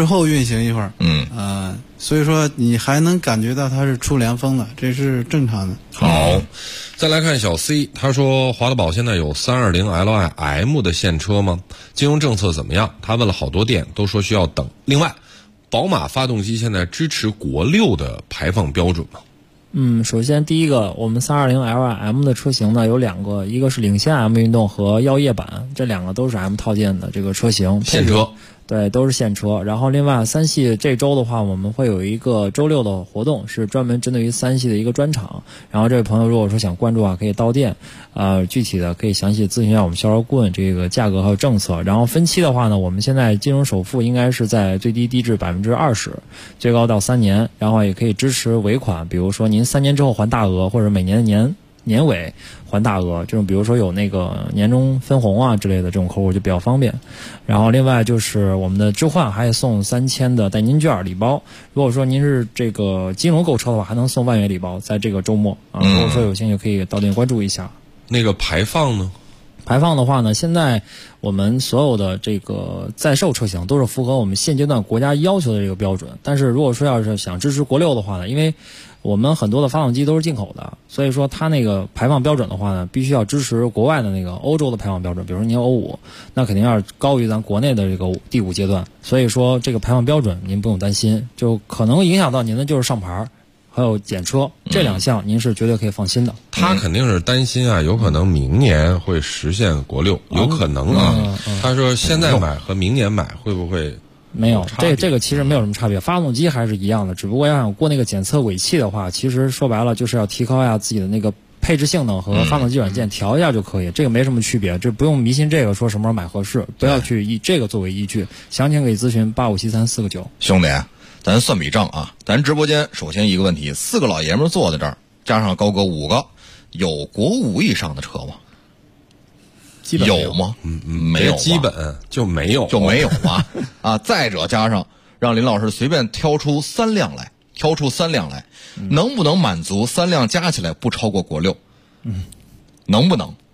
所以说你还能感觉到它是出凉风的，这是正常的。 好，再来看小 C， 他说华德宝现在有320 Li-M 的现车吗？金融政策怎么样？他问了好多店，都说需要等。另外，宝马发动机现在支持国6的排放标准吗？ 首先第一个，我们320 Li-M 的车型呢有2个，一个是领先 M 运动和耀夜版，这2个都是 M 套件的这个车型， 现车。 对，都是现车。然后另外3系这周的话，我们会有一个周6的活动，是专门针对于3系的一个专场。然后这位朋友如果说想关注可以到店，具体的可以详细咨询一下我们销售顾问这个价格还有政策。然后分期的话呢，我们现在金融首付应该是在最低低至 20%， 最高到3年，然后也可以支持尾款，比如说您3年之后还大额，或者每年的年尾还大额，这种比如说有那个年终分红之类的这种客户就比较方便。然后另外就是我们的置换还送3000的代金券礼包，如果说您是这个金融购车的话，还能送万元礼包，在这个周末如果说有兴趣可以到店关注一下。 那个排放呢？ 排放的话呢，现在我们所有的这个在售车型都是符合我们现阶段国家要求的这个标准，但是如果说要是想支持国6的话呢，因为我们很多的发动机都是进口的，所以说它那个排放标准的话呢，必须要支持国外的那个欧洲的排放标准，比如说您欧5，那肯定要高于咱国内的这个第5阶段，所以说这个排放标准您不用担心，就可能影响到您的就是上牌还有检车这2项，您是绝对可以放心的。 他肯定是担心有可能明年会实现国6，有可能他说现在买和明年买会不会？ 没有，这个其实没有什么差别，发动机还是一样的，只不过要想过那个检测尾气的话，其实说白了就是要提高自己的那个配置性能和发动机软件调一下就可以，这个没什么区别，这不用迷信这个说什么时候买合适，不要去以这个作为依据，详情可以咨询857349。 兄弟，咱算笔账咱直播间首先一个问题，4个老爷们坐在这儿，加上高哥5个，有国5以上的车吗？有吗？没有， 基本就没有嘛再者加上让林老师随便挑出3辆来，能不能满足3辆加起来不超过国6？能不能？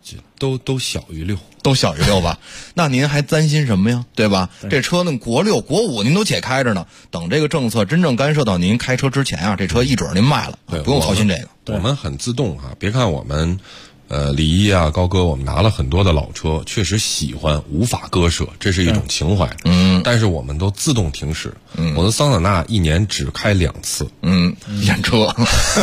都小于6， 都小于6吧？那您还担心什么呀？对吧？这车呢，国6、国5您都且开着呢。等这个政策真正干涉到您开车之前啊，这车一准您卖了，不用操心这个。 我们很自动啊，别看我们。李一啊，高哥，我们拿了很多的老车，确实喜欢，无法割舍，这是一种情怀。但是我们都自动停驶。我的桑塔纳1年只开2次。 验车，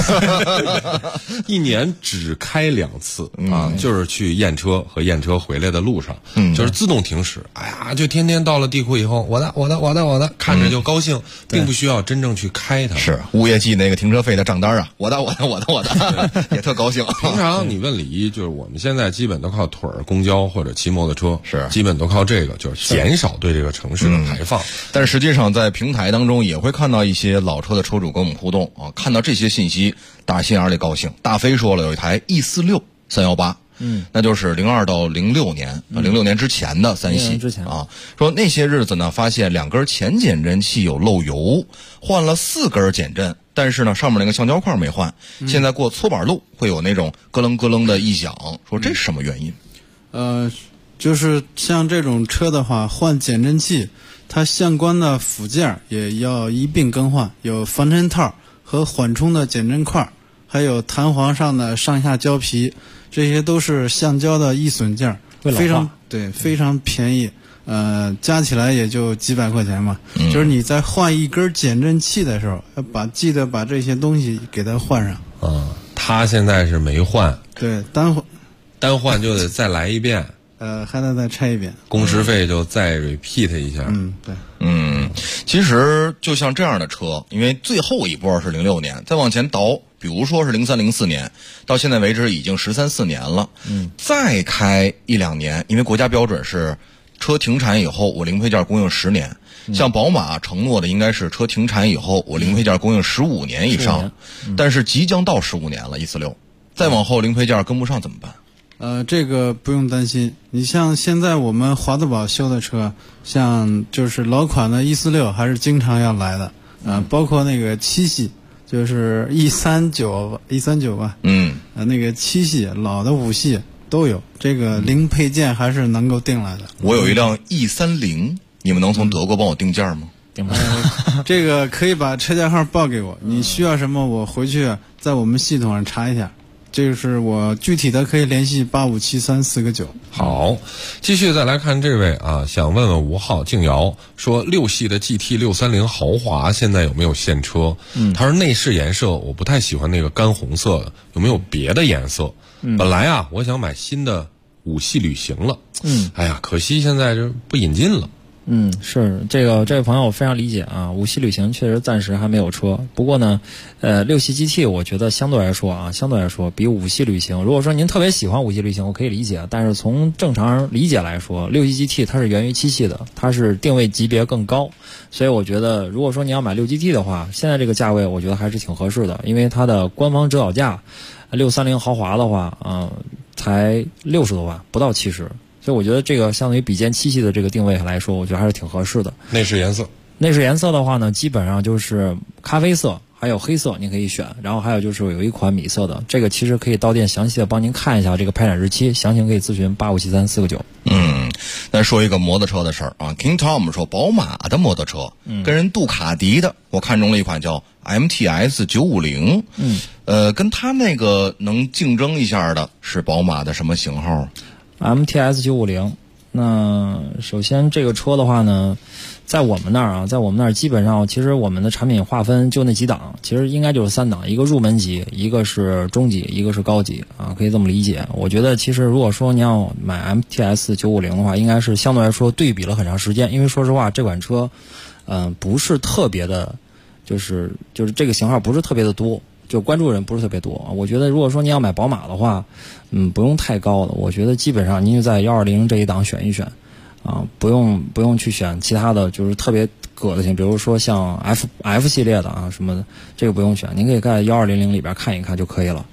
1年只开2次啊，就是去验车和验车回来的路上，就是自动停驶。哎呀，就天天到了地库以后，我的，看着就高兴，并不需要真正去开它。 是物业寄那个停车费的账单啊，我的，也特高兴。 平常你问李一，就是我们现在基本都靠腿儿、公交或者骑摩托车， 是基本都靠这个，就是减少对这个城市的排放。 但是实际上在平台当中也会看到一些老车的车主跟我们互动啊，看到这些信息，打心眼里高兴。大飞说了，有一台 E46 318。那就是02到06年，06年之前的3系啊。说那些日子呢，发现2根前减震器有漏油，换了4根减震，但是呢，上面那个橡胶块没换。现在过搓板路会有那种咯楞咯楞的异响，说这是什么原因？ 就是像这种车的话，换减震器，它相关的附件也要一并更换，有防尘套和缓冲的减震块，还有弹簧上的上下胶皮。这些都是橡胶的易损件，非常便宜，加起来也就几百块钱嘛。就是你在换一根减震器的时候，记得把这些东西给它换上。 他现在是没换， 对， 单换就得再来一遍， 还得再拆一遍， 工时费就再 repeat 一下。 对， 其实就像这样的车，因为最后一波是06年，再往前倒。比如说是03、04年，到现在为止已经13、14年了。再开1、2年，因为国家标准是车停产以后我零配件供应10年，像宝马承诺的应该是车停产以后我零配件供应15年以上，但是即将到15年了，146，再往后零配件跟不上怎么办？ 这个不用担心。你像现在我们华德宝修的车，像就是老款的146还是经常要来的，包括那个7系。就是139吧，那个7系老的5系都有，这个零配件还是能够订来的。 我有一辆 E30，你们能从德国帮我定件吗？ 这个可以把车架号报给我，你需要什么我回去在我们系统上查一下。这个是我具体的可以联系8573-4个9。 好，继续再来看这位啊，想问问5号静瑶说6系的 GT 630豪华现在有没有现车？他说内饰颜色我不太喜欢那个干红色的，有没有别的颜色？本来啊我想买新的5系旅行了，哎呀，可惜现在就不引进了。 是这位朋友我非常理解啊，5系旅行确实暂时还没有车。不过呢，6系 GT 我觉得相对来说比5系旅行，如果说您特别喜欢5系旅行，我可以理解，但是从正常理解来说，6系 GT 它是源于7系的，它是定位级别更高，所以我觉得如果说你要买6 GT 的话，现在这个价位我觉得还是挺合适的，因为它的官方指导价630豪华的话才60多万，不到70。所以我觉得这个相对于比肩7系的这个定位来说，我觉得还是挺合适的。 内饰颜色的话呢，基本上就是咖啡色，还有黑色，你可以选。然后还有就是有一款米色的，这个其实可以到店详细的帮您看一下这个拍展日期，详情可以咨询8573-4个9。 再说一个摩托车的事儿啊 ，King Tom 说宝马的摩托车，跟人杜卡迪的，我看中了一款叫 MTS 950，跟他那个能竞争一下的是宝马的什么型号 ？MTS 950，那首先这个车的话呢，在我们那儿基本上其实我们的产品划分就那几档，其实应该就是3档，一个入门级，一个是中级，一个是高级啊，可以这么理解。我觉得其实如果说你要买 MTS 950的话，应该是相对来说对比了很长时间，因为说实话这款车不是特别的，就是这个型号不是特别的多，就关注人不是特别多。我觉得如果说你要买宝马的话，不用太高的，我觉得基本上您就在120这一档选一选啊，不用去选其他的，就是特别个的型，比如说像 F 系列的啊什么的，这个不用选，您可以在1200里边看一看就可以了。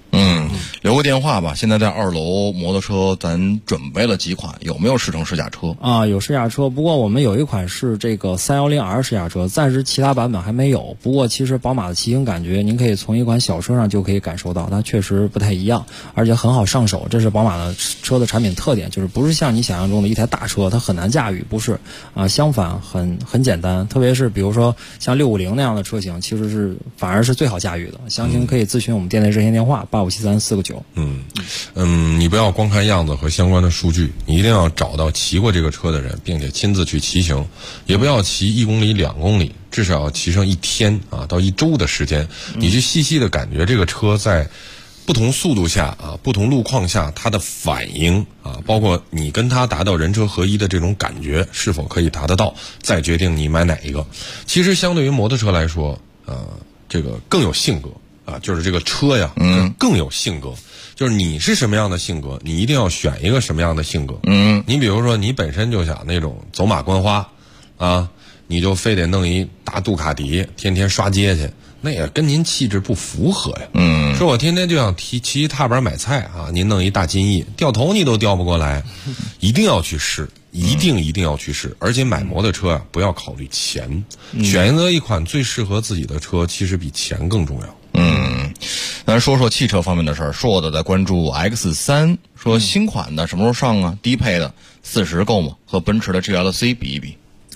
留个电话吧。现在在2楼摩托车咱准备了几款，有没有试乘试驾车啊？有试驾车，不过我们有一款是这个 310R 试驾车，暂时其他版本还没有。不过其实宝马的骑行感觉，您可以从一款小车上就可以感受到，它确实不太一样，而且很好上手。这是宝马的车的产品特点，就是不是像你想象中的一台大车，它很难驾驭，不是啊，相反很简单。特别是比如说像650那样的车型，其实反而是最好驾驭的。详情可以咨询我们店内热线电话857349。 你不要光看样子和相关的数据，你一定要找到骑过这个车的人，并且亲自去骑行，也不要骑1公里、2公里，至少要骑上1天到1周的时间，你去细细的感觉这个车在不同速度下不同路况下它的反应包括你跟它达到人车合一的这种感觉是否可以达得到，再决定你买哪一个。其实相对于摩托车来说，这个更有性格就是这个车呀，更有性格。就是你是什么样的性格，你一定要选一个什么样的性格。你比如说你本身就想那种走马观花你就非得弄一大杜卡迪天天刷街去，那也跟您气质不符合呀。说我天天就想骑踏板买菜您弄一大金翼，掉头你都掉不过来。一定要去试，一定要去试。而且买摩托车不要考虑钱，选择一款最适合自己的车，其实比钱更重要。 咱说说汽车方面的事儿。硕的在关注 X3， 说新款的什么时候上啊？低配的40够吗？和奔驰的 GLC 比一比。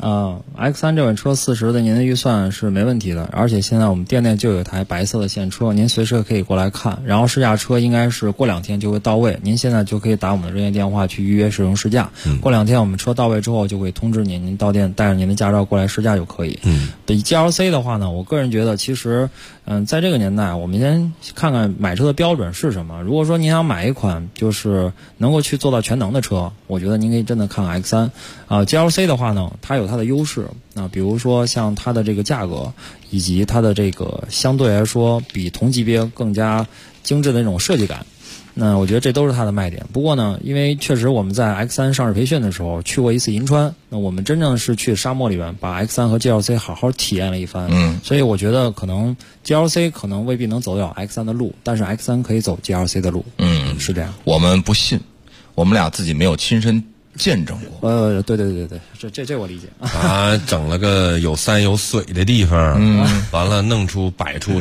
X3 这款车40的您的预算是没问题的，而且现在我们店内就有一台白色的现车，您随时可以过来看。然后试驾车应该是过2天就会到位，您现在就可以打我们的热线电话去预约试乘试驾。过2天我们车到位之后就会通知您，您到店带着您的驾照过来试驾就可以。比 GLC 的话呢，我个人觉得其实在这个年代，我们先看看买车的标准是什么。如果说您想买一款就是能够去做到全能的车，我觉得您可以真的看看 X3。GLC 的话呢，它有它的优势比如说像它的这个价格，以及它的这个相对来说比同级别更加精致的那种设计感。那我觉得这都是它的卖点。不过呢，因为确实我们在 X3 上市培训的时候去过一次银川，那我们真正是去沙漠里边把 X3 和 GLC 好好体验了一番。所以我觉得可能 GLC 可能未必能走了 X3 的路，但是 X3 可以走 GLC 的路。是这样。 我们不信，我们俩自己没有亲身见证过。 对，这我理解。 整了个有山有水的地方，完了弄出摆出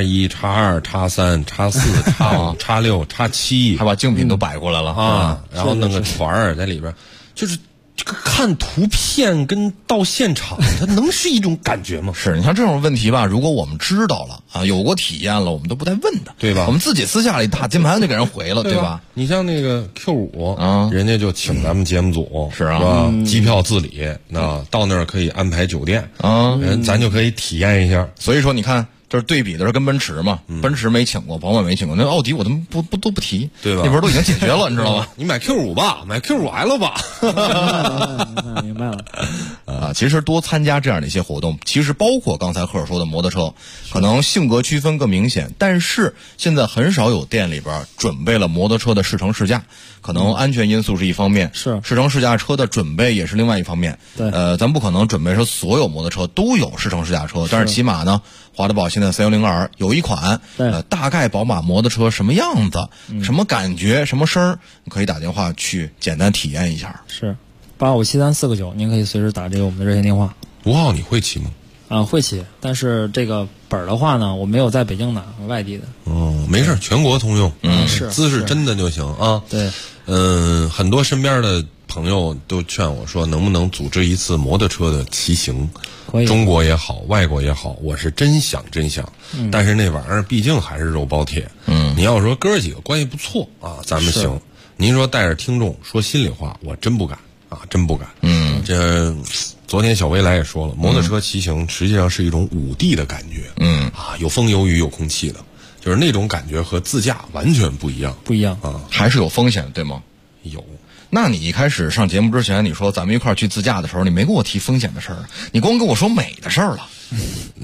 X1、X2、X3、X4、X5、X6、X7， 还把竞品都摆过来了然后弄个团儿在里边，就是这个看图片跟到现场，它能是一种感觉吗？ 是，你像这种问题吧，如果我们知道了有过体验了，我们都不带问的， 对吧？ 我们自己私下里打键盘就给人回了，对吧？ 你像那个 Q5人家就请咱们节目组是机票自理，到那儿可以安排酒店咱就可以体验一下。 所以说你看。就是对比的是跟奔驰嘛，奔驰没请过，宝马没请过，那奥迪我都不提， 对吧？ 那边都已经解决了，你知道吗？ 你买 Q5 吧，买 Q5L 吧。 明白了。 其实多参加这样的一些活动，其实包括刚才赫尔说的摩托车，可能性格区分更明显，但是现在很少有店里边准备了摩托车的试乘试驾，可能安全因素是一方面， 是试乘试驾车的准备也是另外一方面。 对， 咱不可能准备说所有摩托车都有试乘试驾车，但是起码呢，华德宝现在310R 有一款，大概宝马摩托车什么样子，什么感觉，什么声儿，你可以打电话去简单体验一下。 是857349，您可以随时打这个我们的热线电话。 5号你会骑吗？ 会骑，但是这个本儿的话呢，我没有在北京拿，外地的。 没事，全国通用。 是姿势真的就行啊。 对， 很多身边的朋友都劝我说，能不能组织一次摩托车的骑行？中国也好，外国也好，我是真想。但是那玩意儿毕竟还是肉包铁。你要说哥几个关系不错咱们行。您说带着听众说心里话，我真不敢真不敢。这昨天小薇来也说了，摩托车骑行实际上是一种5D的感觉。有风有雨有空气的，就是那种感觉和自驾完全不一样。 还是有风险，对吗？ 有。 那你一开始上节目之前，你说咱们一块儿去自驾的时候，你没跟我提风险的事儿，你光跟我说美的事儿了。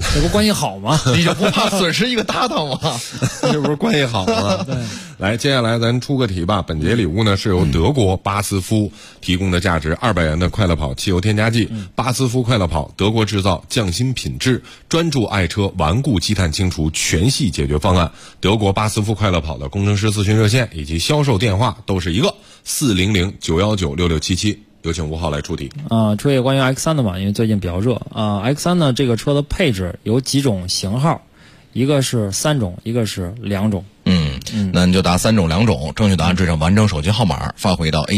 这不关系好吗？ 你就不怕损失一个搭档吗？ 这不是关系好吗？ 对。 来，接下来咱出个题吧。本节礼物呢是由德国巴斯夫提供的价值200元的快乐跑汽油添加剂。巴斯夫快乐跑，德国制造，匠心品质，专注爱车顽固积碳清除全系解决方案。德国巴斯夫快乐跑的工程师咨询热线以及销售电话都是一个400-919-6677。有请吴浩来出题。 出一个关于 X3 的嘛，因为最近比较热啊。X3 呢，这个车的配置有几种型号，一个是3种，一个是2种。 那你就答3种2种，正确答案追上完整手机号码，发回到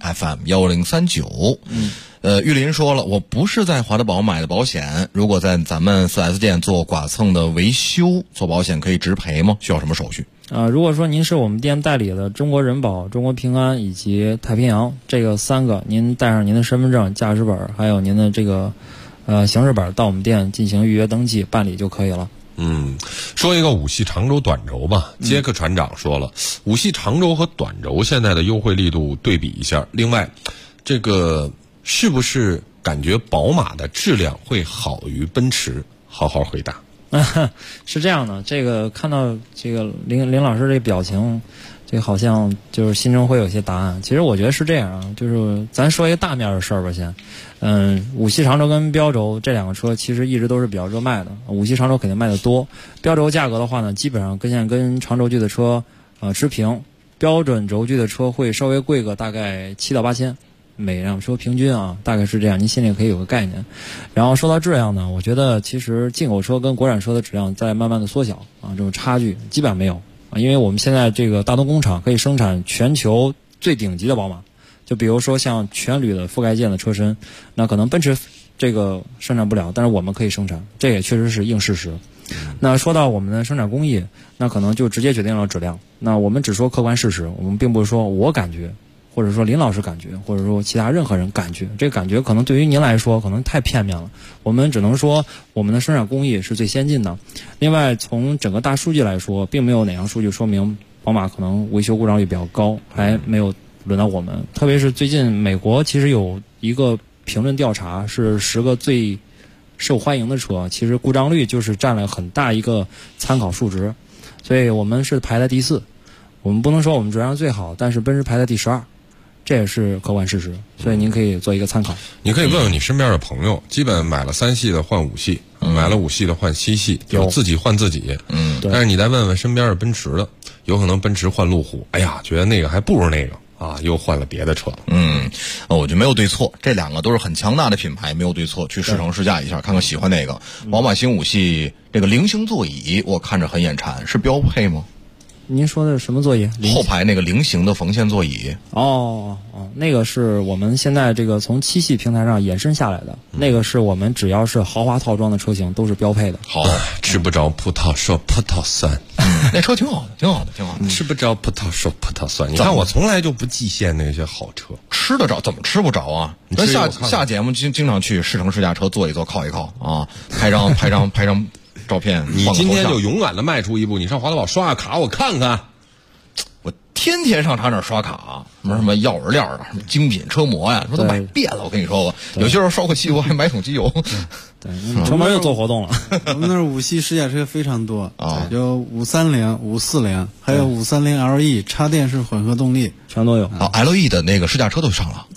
ACFM1039。玉林说了，我不是在华德宝买的保险，如果在咱们 4S 店做剐蹭的维修做保险可以直赔吗？需要什么手续？ 如果说您是我们店代理的中国人保、中国平安以及太平洋这个3个，您带上您的身份证、驾驶本还有您的这个行驶本到我们店进行预约登记办理就可以了。 说一个5系长轴短轴吧。杰克船长说了，5系长轴和短轴现在的优惠力度对比一下。另外，这个是不是感觉宝马的质量会好于奔驰？好好回答。 是这样的，这个看到这个林老师这表情，这好像就是心中会有些答案。其实我觉得是这样啊，就是咱说一个大面的事儿吧先。5系长轴跟标轴这2个车其实一直都是比较热卖的，5系长轴肯定卖得多。标轴价格的话呢，基本上现在跟长轴距的车持平，标准轴距的车会稍微贵个大概7到8千。每辆车平均大概是这样，您心里可以有个概念。然后说到质量呢，我觉得其实进口车跟国产车的质量在慢慢的缩小这种差距基本上没有因为我们现在这个大东工厂可以生产全球最顶级的宝马，就比如说像全铝的覆盖件的车身，那可能奔驰这个生产不了，但是我们可以生产，这也确实是硬事实。那说到我们的生产工艺，那可能就直接决定了质量。那我们只说客观事实，我们并不是说我感觉，或者说林老师感觉，或者说其他任何人感觉，这个感觉可能对于您来说可能太片面了。我们只能说我们的生产工艺是最先进的。另外，从整个大数据来说，并没有哪项数据说明宝马可能维修故障率比较高，还没有轮到我们。特别是最近美国其实有一个评论调查，是10个最受欢迎的车，其实故障率就是占了很大一个参考数值，所以我们是排在第4。我们不能说我们质量最好，但是奔驰排在第12。这也是客观事实，所以您可以做一个参考。 你可以问问你身边的朋友，基本买了3系的换5系，买了5系的换7系，有自己换自己。但是你再问问身边的奔驰的，有可能奔驰换路虎，哎呀，觉得那个还不如那个又换了别的车。 我觉得没有对错，这2个都是很强大的品牌，没有对错，去试乘试驾一下，看看喜欢哪个。宝马新5系这个菱形座椅，我看着很眼馋，是标配吗？ 您说的是什么座椅？ 后排那个菱形的缝线座椅。 那个是我们现在这个从7系平台上延伸下来的，那个是我们只要是豪华套装的车型都是标配的。 好，吃不着葡萄说葡萄酸， 那车挺好的，挺好的。 吃不着葡萄说葡萄酸。你看我从来就不计限那些好车， 吃得着怎么吃不着啊？咱下节目经常去试乘试驾车坐一坐，靠一靠拍张照片。 你今天就勇敢的迈出一步，你上华德宝刷个卡，我看看。 我天天上他那儿刷卡，什么钥匙链啊，什么精品车模呀，说都买遍了。我跟你说，有些时候烧个汽油还买桶机油。 成门又做活动了。 我们那儿5系试驾车非常多有530、540，还有530 LE 插电式混合动力， 全都有。 LE 的那个试驾车都上了。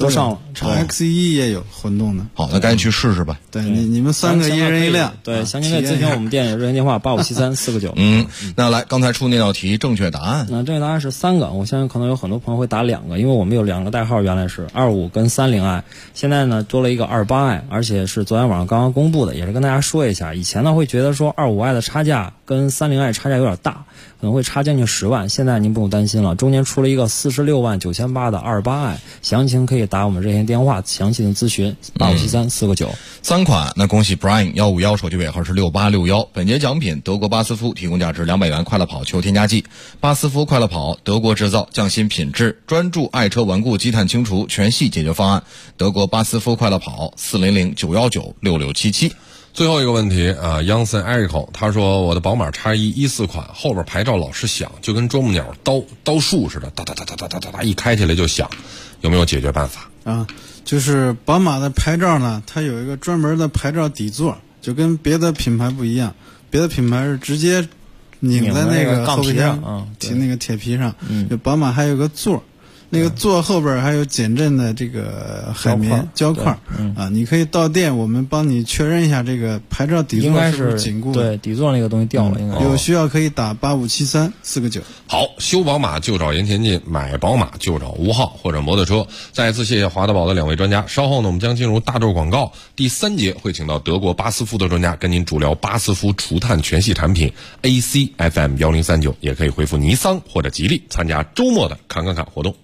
XE 也有混动的。 好，那赶紧去试试呗。 对，你们3个一人一辆。 对，详情可以咨询我们店热线电话8573-499。 那来，刚才出那道题正确答案。 那正确答案是3个，我相信可能有很多朋友会答2个，因为我们有2个代号，原来是25跟30i，现在呢多了一个28i，而且是昨天晚上刚刚公布的，也是跟大家说一下。以前呢会觉得说25i 的差价跟30i 差价有点大，可能会差将近10万，现在您不用担心了，中间出了一个46.98万的28i，详情可以打我们热线电话详细的咨询8573-499。 3款，那恭喜 Brian151，手机尾号是6861。本节奖品德国巴斯夫提供价值200元快乐跑汽油添加剂。巴斯夫快乐跑，德国制造，匠心品质，专注爱车顽固积碳清除全系解决方案。德国巴斯夫快乐跑，400-919-6677。 最后一个问题Youngson Erico 他说，我的宝马 X1 14款后边牌照老是响，就跟啄木鸟刀树似的，哒哒哒哒哒哒哒哒，一开起来就响，有没有解决办法？ 就是宝马的牌照呢，它有一个专门的牌照底座， 就跟别的品牌不一样，别的品牌是直接拧在那个后备箱那个铁皮上，就宝马还有个座。那个座后边还有减震的这个海绵胶块你可以到店，我们帮你确认一下这个牌照底座是不是紧固的。 对，底座那个东西掉了，应该有需要可以打8573 4个9。 好，修宝马就找严前进，买宝马就找吴昊或者摩托车。再次谢谢华德宝的2位专家。稍后呢，我们将进入大洲广告第3节，会请到德国巴斯夫的专家跟您主聊巴斯夫除碳全系产品。AC FM 1039也可以回复尼桑或者吉利参加周末的看活动。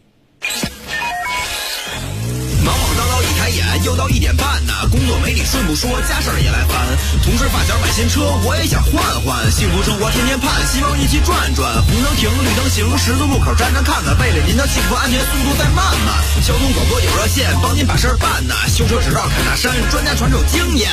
忙忙叨叨一抬眼，又到1点半呢，工作没你顺不说，家事儿也来烦。同事发小买新车，我也想换换，幸福生活天天盼，希望一起转转。红灯停，绿灯行，十字路口站站看看，为了您的幸福安全，速度再慢慢。交通广播有热线，帮您把事儿办呢。修车只绕凯纳山，专家传授经验。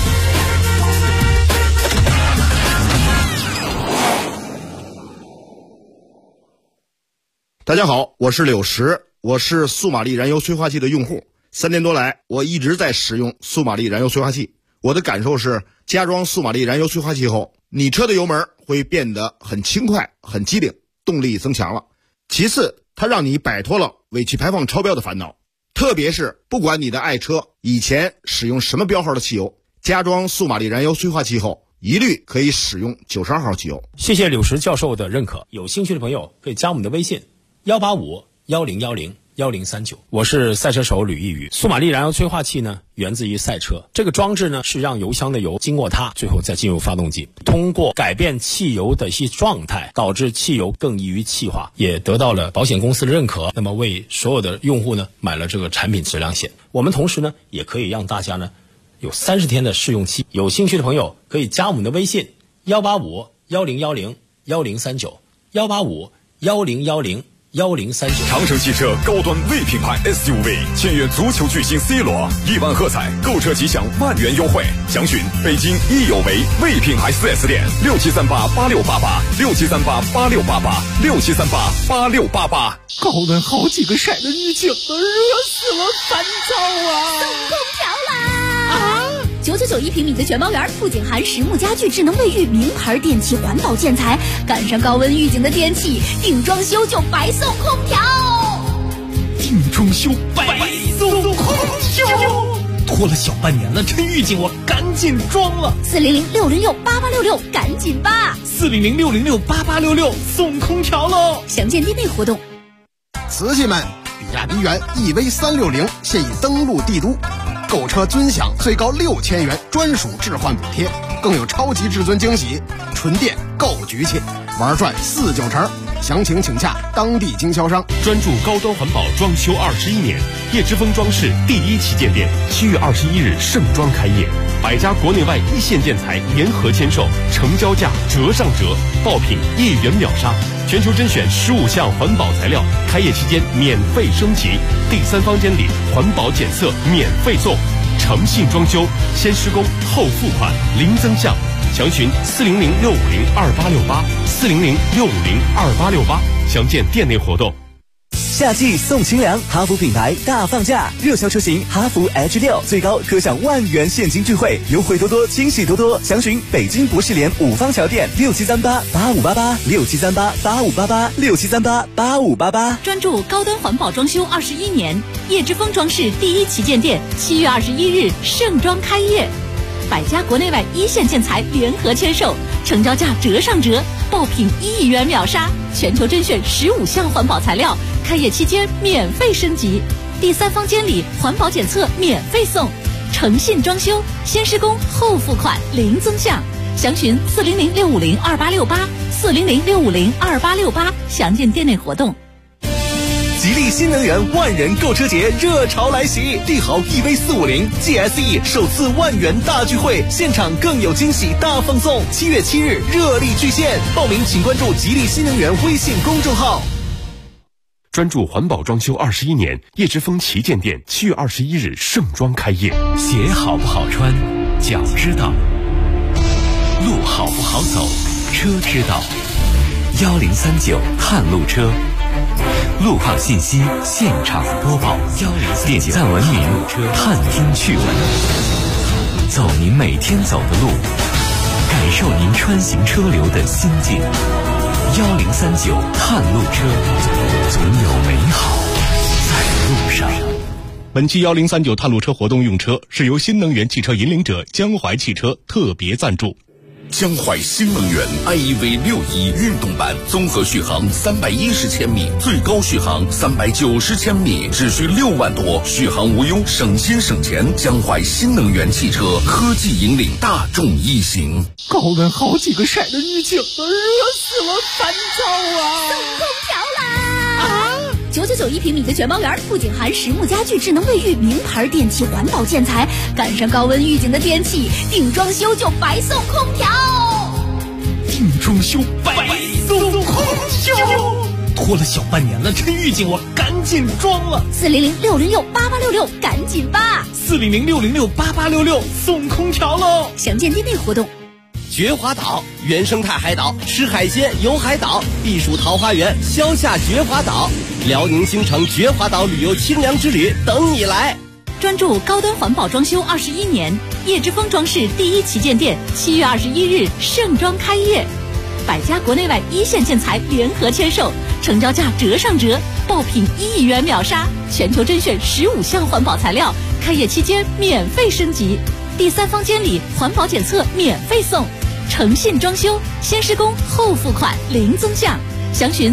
大家好，我是柳石，我是素马力燃油催化器的用户。3年多来，我一直在使用素马力燃油催化器。我的感受是，加装素马力燃油催化器后，你车的油门会变得很轻快、很机灵，动力增强了。其次，它让你摆脱了尾气排放超标的烦恼。特别是不管你的爱车以前使用什么标号的汽油，加装素马力燃油催化器后，一律可以使用92号汽油。 谢谢柳石教授的认可，有兴趣的朋友可以加我们的微信185-1010-1039。我是赛车手吕一宇。素马力燃油催化器呢，源自于赛车。这个装置呢，是让油箱的油经过它，最后再进入发动机，通过改变汽油的一些状态，导致汽油更易于气化，也得到了保险公司的认可。那么为所有的用户呢，买了这个产品质量险。我们同时呢，也可以让大家呢有30天的试用期。有兴趣的朋友可以加我们的微信185-1010-1039，185-1010-1039。 长城汽车高端 V 品牌 SUV 签约足球巨星 C 罗，1万喝彩，购车即享万元优惠。详询北京益友维 V 品牌 4S 店，67388688，67388688，67388688。 高温好几个晒的预警都热死了，烦躁啊！ 送空调啦！999一平米的全包园，不仅含实木家具、智能卫浴、名牌电器、环保建材，赶上高温预警的天气，定装修就白送空调。 定装修白送空调，拖了小半年了，趁预警我赶紧装了。 400-606-8866，赶紧吧 ！400-606-8866，送空调喽！ 详见店内活动。 瓷器们，比亚迪元 EV360现已登陆帝都。购车尊享最高6000元专属置换补贴，更有超级至尊惊喜，纯电够局气，玩转49成。详情请洽当地经销商。 专注高端环保装修21年，叶之峰装饰第1旗舰店7月21日盛装开业，100家国内外一线建材联合签售，成交价折上折，爆品1元秒杀，全球甄选15项环保材料，开业期间免费升级，第3方监理环保检测免费送，诚信装修，先施工后付款，零增项。详询400-650-2868，400-650-2868，详见店内活动。 夏季送清凉，哈弗品牌大放价，热销车型哈弗 H6最高可享万元现金钜惠，优惠多多，惊喜多多。详询北京博士联5方桥店6738-8588，6738-8588，6738-8588。 专注高端环保装修21年，叶之峰装饰第1旗舰店7月21日盛装开业，100家国内外一线建材联合签售，成交价折上折，爆品1亿元秒杀，全球甄选15项环保材料，开业期间免费升级，第3方监理环保检测免费送，诚信装修，先施工后付款，零增项。详询400-650-2868，400-650-2868，详见店内活动。 吉利新能源万人购车节热潮来袭，帝豪 EV450 GSE 首次万元大聚会，现场更有惊喜大放送。7月7日热力巨献，报名请关注吉利新能源微信公众号。 专注环保装修21年，叶之峰旗舰店7月21日盛装开业。 鞋好不好穿，脚知道；路好不好走，车知道。1039探路车。路况信息现场播报，点赞文明，探听趣闻。 奏您每天走的路，感受您穿行车流的心境。1039探路车，总有美好在路上。 本期1039探路车活动用车是由新能源汽车引领者江淮汽车特别赞助。 江淮新能源 iEV61运动版，综合续航310千米，最高续航390千米，只需6万多，续航无忧，省心省钱。江淮新能源汽车科技引领大众一行。 高温好几个晒的预警了，热死了，烦躁啊！ 送空调啦！9991平米的全包园，不仅含实木家具、智能卫浴、名牌电器、环保建材，赶上高温预警的天气，定装修就白送空调。 定装修白送空调，拖了小半年了，趁预警我赶紧装了。 400-606-8866，赶紧吧 ！400-606-8866，送空调喽！ 详见店内活动。 绝华岛原生态海岛，吃海鲜游海岛，避暑桃花源，消夏绝华岛，辽宁兴城绝华岛旅游清凉之旅等你来。 专注高端环保装修21年，叶之峰装饰第一旗舰店7月21日盛装开业，100家国内外一线建材联合签售，成交价折上折，爆品1亿元秒杀，全球甄选15项环保材料，开业期间免费升级，第3方监理环保检测免费送，诚信装修，先施工后付款零增项，详询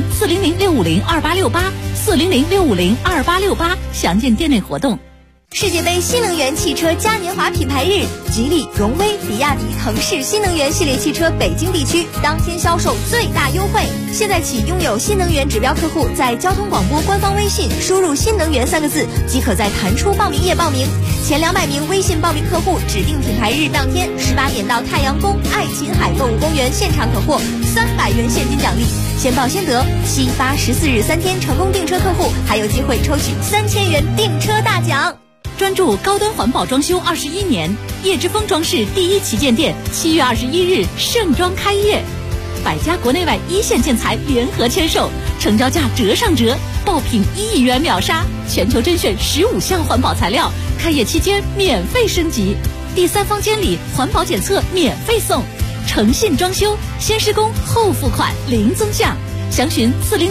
400-650-2868，400-650-2868，详见店内活动。 世界杯新能源汽车嘉年华品牌日，吉利、荣威、比亚迪、腾势新能源系列汽车北京地区当天销售最大优惠。现在起，拥有新能源指标客户在交通广播官方微信输入“新能源”3个字，即可在弹出报名页报名。前200名微信报名客户，指定品牌日当天18点到太阳宫爱琴海购物公园现场可获300元现金奖励，先报先得。7、8、14日3天成功订车客户，还有机会抽取3000元订车大奖。 专注高端环保装修21年，叶之峰装饰第一旗舰店7月21日盛装开业，100家国内外一线建材联合签售，成交价折上折，爆品1亿元秒杀，全球甄选15项环保材料，开业期间免费升级，第3方监理环保检测免费送，诚信装修，先施工后付款零增项，详询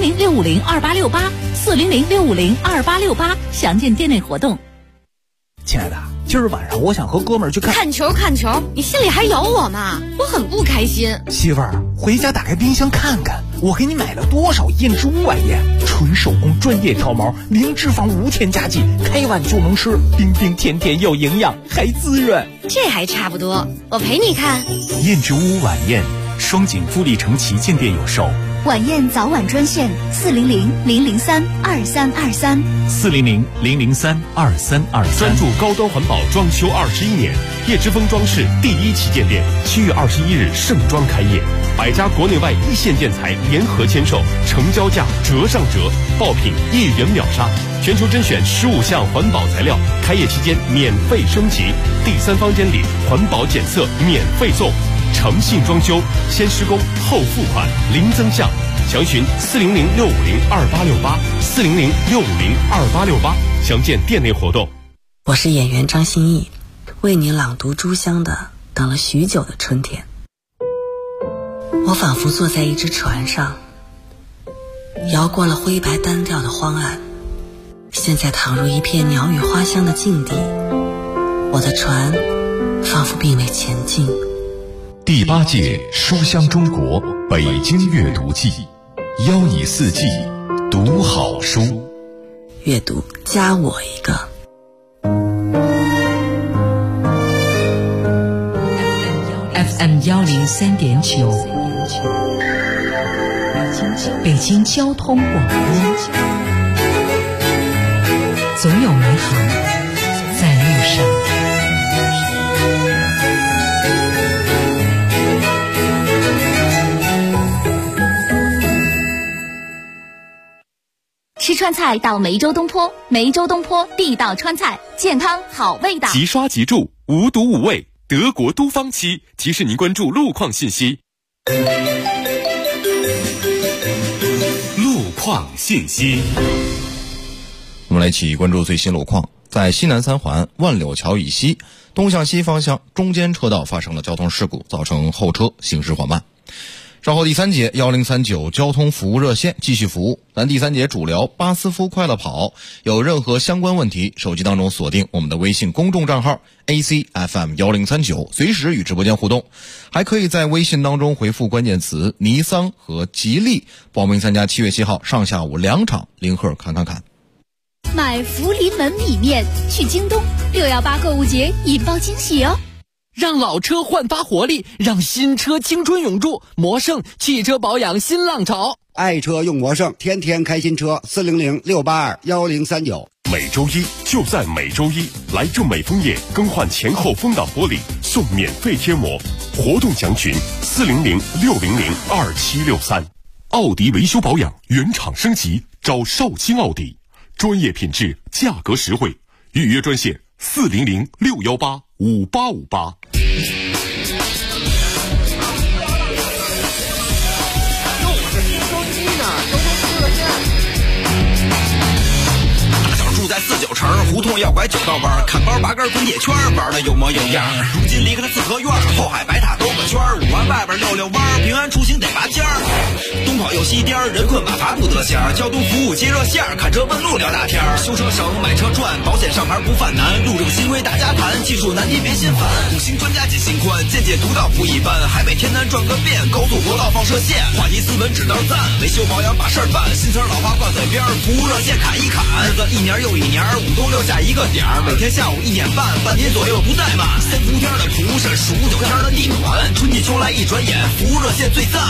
400-650-2868，400-650-2868，详见店内活动。 亲爱的，今儿晚上我想和哥们儿去看球，你心里还有我吗？我很不开心。 媳妇儿，回家打开冰箱看看，我给你买了多少燕之屋晚宴，纯手工专业挑毛，零脂肪无添加剂，开碗就能吃，冰冰甜甜有营养，还滋润。 这还差不多，我陪你看。 燕之屋晚宴，双井富力城旗舰店有售。 晚宴早晚专线 400-003-2323，400-003-2323。 专注高端环保装修21年，叶之峰装饰第一旗舰店7月21日盛装开业，100家国内外一线建材联合签售，成交价折上折，爆品1亿元秒杀，全球甄选15项环保材料，开业期间免费升级，第3方监理环保检测免费送，诚信装修，先施工后付款零增项，详询400-650-2868，400-650-2868，详见店内活动。 我是演员张歆艺，为你朗读朱湘的《等了许久的春天》。我仿佛坐在一只船上，摇过了灰白单调的荒岸，现在躺入一片鸟语花香的境地，我的船仿佛并未前进。 第8届书香中国北京阅读季，邀你4季读好书， 阅读加我一个。 FM 103.9，北京交通广播，总有美好在路上。 吃川菜到梅州东坡，梅州东坡地道川菜，健康好味道。 即刷即住，无毒无味，德国都方漆提示您关注路况信息。 路况信息， 我们来一起关注最新路况。在西南三环万柳桥以西， 东向西方向中间车道发生了交通事故，造成后车行驶缓慢。稍后第3节1039交通服务热线继续服务。咱第3节主聊巴斯夫快乐跑，有任何相关问题，手机当中锁定我们的微信公众账号 ACFM1039，随时与直播间互动。还可以在微信当中回复关键词尼桑和吉利，报名参加7月7号上下午2场零赫看。 买福临门米面，去京东618购物节引爆惊喜哦！ 让老车焕发活力，让新车青春永驻。魔盛汽车保养新浪潮， 爱车用魔盛，天天开新车。400-682-1039。 每周一就在每周一，来正美枫叶更换前后风挡玻璃，送免费贴膜。活动详询400-600-2763。奥迪维修保养原厂升级，找绍兴奥迪，专业品质，价格实惠。预约专线400-618-5858。 住在49城，胡同要拐9道弯，看包拔根滚铁圈，玩的有模有样。如今离开了四合院，后海白塔兜个圈，5环外边溜弯，平安出行得拔尖儿。东跑又西颠，人困马乏不得闲。交通服务接热线，看车问路聊大天。修车省，买车赚，保险上牌不犯难。路政新规大家谈，技术难题别心烦。5星专家解心宽，见解独到不一般。海北天南转个遍，高速国道放射线。话题斯文指道赞，维修保养把事儿办。新词老话挂嘴边，服务热线砍一砍。日子一年又一年，5冬6夏一个点儿，每天下午1点半，半年左右不怠慢。3伏天的蒲是数9天的地暖，春季秋来一转眼，服务热线最赞。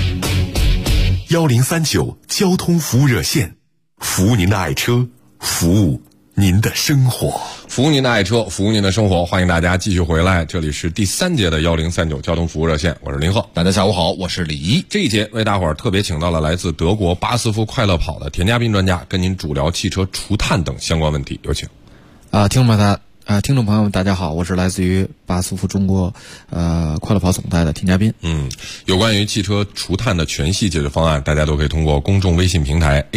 1039交通服务热线，服务您的爱车，服务您的生活， 服务您的爱车，服务您的生活。欢迎大家继续回来，这里是第3节的1039交通服务热线，我是林鹤。 大家下午好，我是李一。 这一节为大伙儿特别请到了来自德国巴斯夫快乐跑的田家斌专家，跟您主聊汽车除碳等相关问题，有请。 听众朋友们，大家好，我是来自于巴斯夫中国快乐跑总代的田家斌。 有关于汽车除碳的全系解决方案，大家都可以通过公众微信平台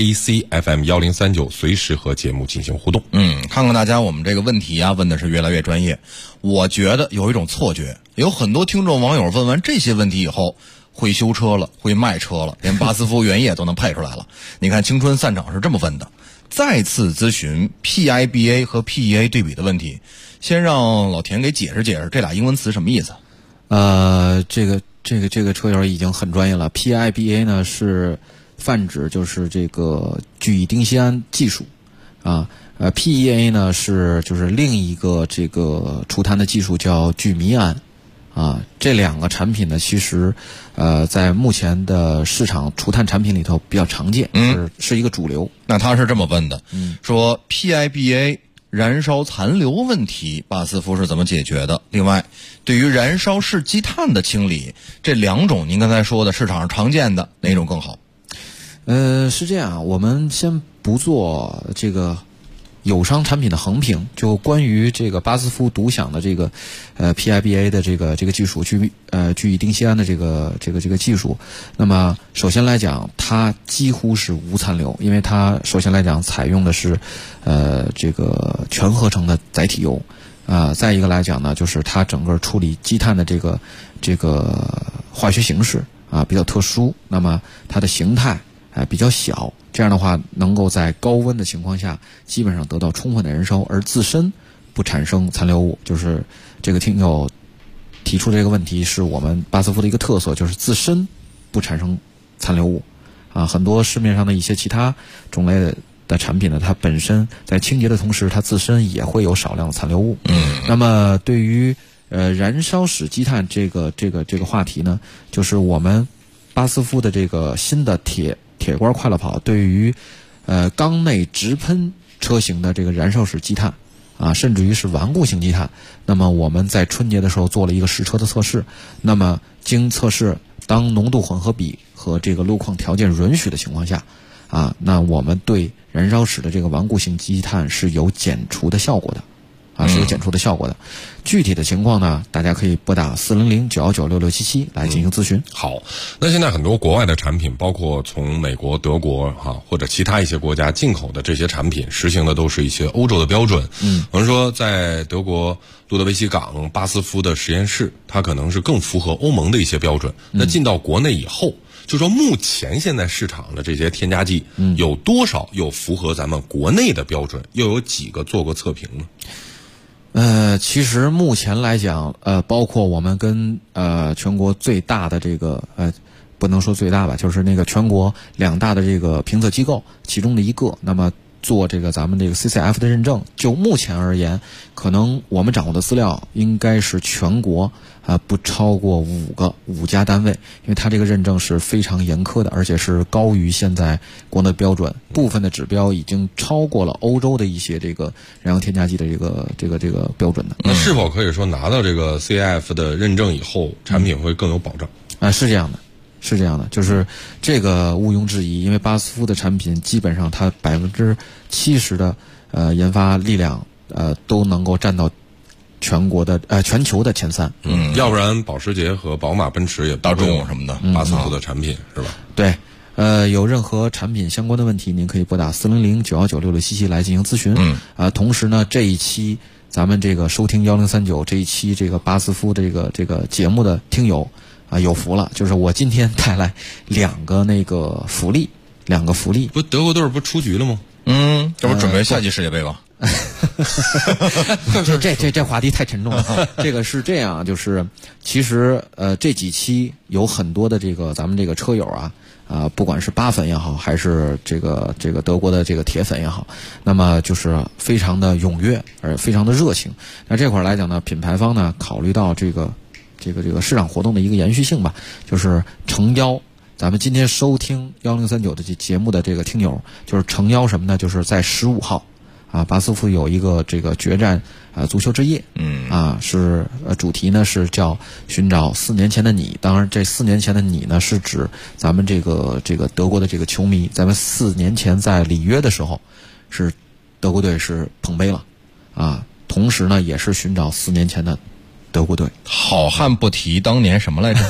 ACFM1039随时和节目进行互动。 看看大家我们这个问题啊，问的是越来越专业。我觉得有一种错觉，有很多听众网友问完这些问题以后，会修车了，会卖车了，连巴斯夫原液都能配出来了。你看青春散场是这么问的。再次咨询 PIBA 和 PEA 对比的问题，先让老田给解释解释这俩英文词什么意思。 这个车友已经很专业了。PIBA 呢是泛指就是这个聚乙丁酰胺技术啊，PEA 呢是就是另一个这个除碳的技术叫聚醚胺啊。这两个产品呢其实在目前的市场除碳产品里头比较常见，是一个主流。 那他是这么问的，说 PIBA 燃烧残留问题，巴斯夫是怎么解决的？另外，对于燃烧式积碳的清理，这两种您刚才说的市场上常见的哪种更好？ 是这样，我们先不做这个友商产品的横评，就关于这个巴斯夫独享的这个PIBA 的这个技术，聚乙丁酰胺的这个技术。那么首先来讲，它几乎是无残留，因为它首先来讲采用的是这个全合成的载体油再一个来讲呢，就是它整个处理积碳的这个化学形式比较特殊，那么它的形态比较小，这样的话能够在高温的情况下基本上得到充分的燃烧，而自身不产生残留物。就是这个听友提出这个问题是我们巴斯夫的一个特色，就是自身不产生残留物很多市面上的一些其他种类的产品呢，它本身在清洁的同时，它自身也会有少量的残留物。那么对于燃烧式积碳这个话题呢，就是我们巴斯夫的这个新的铁罐快乐跑对于缸内直喷车型的这个燃烧式积碳甚至于是顽固性积碳，那么我们在春节的时候做了一个实车的测试。那么经测试，当浓度混合比和这个路况条件允许的情况下那我们对燃烧室的这个顽固性积碳是有减除的效果的是有检出的效果的。具体的情况呢，大家可以拨打400-919-6677来进行咨询。 好，那现在很多国外的产品，包括从美国、德国或者其他一些国家进口的这些产品，实行的都是一些欧洲的标准。我们说在德国路德维希港巴斯夫的实验室，它可能是更符合欧盟的一些标准。那进到国内以后，就说目前现在市场的这些添加剂，有多少又符合咱们国内的标准？又有几个做过测评呢？ 其实目前来讲，包括我们跟全国最大的这个不能说最大吧，就是那个全国2大的这个评测机构其中的一个，那么做这个咱们这个 CCF 的认证，就目前而言，可能我们掌握的资料应该是全国不超过5家单位，因为它这个认证是非常严苛的，而且是高于现在国内标准，部分的指标已经超过了欧洲的一些这个燃油添加剂的这个标准的。 那是否可以说拿到这个 CIF 的认证以后，产品会更有保障？ 是这样的。是这样的，就是这个毋庸置疑，因为巴斯夫的产品基本上它70%的研发力量都能够占到全球的前3。 要不然保时捷和宝马、奔驰也大众什么的巴斯夫的产品是吧？ 对。有任何产品相关的问题，您可以拨打400-919-6677来进行咨询。同时呢，这一期咱们这个收听1039这一期这个巴斯夫这个节目的听友有福了，就是我今天带来2个福利。 不，德国队不出局了吗？ 这不准备夏季世界杯吗？ 这话题太沉重了。这个是这样，就是其实这几期有很多的这个咱们这个车友不管是8粉也好，还是这个德国的这个铁粉也好，那么就是非常的踊跃，而非常的热情。那这块来讲呢，品牌方呢考虑到这个市场活动的一个延续性吧，就是诚邀咱们今天收听1039的节目的这个听友，就是诚邀什么呢？就是在15号巴斯夫有一个这个决战足球之夜，是主题呢是叫寻找4年前的你。当然，这4年前的你呢是指咱们这个德国的这个球迷，咱们4年前在里约的时候，是德国队是捧杯了同时呢也是寻找4年前的德国队。 好汉不提当年什么来着？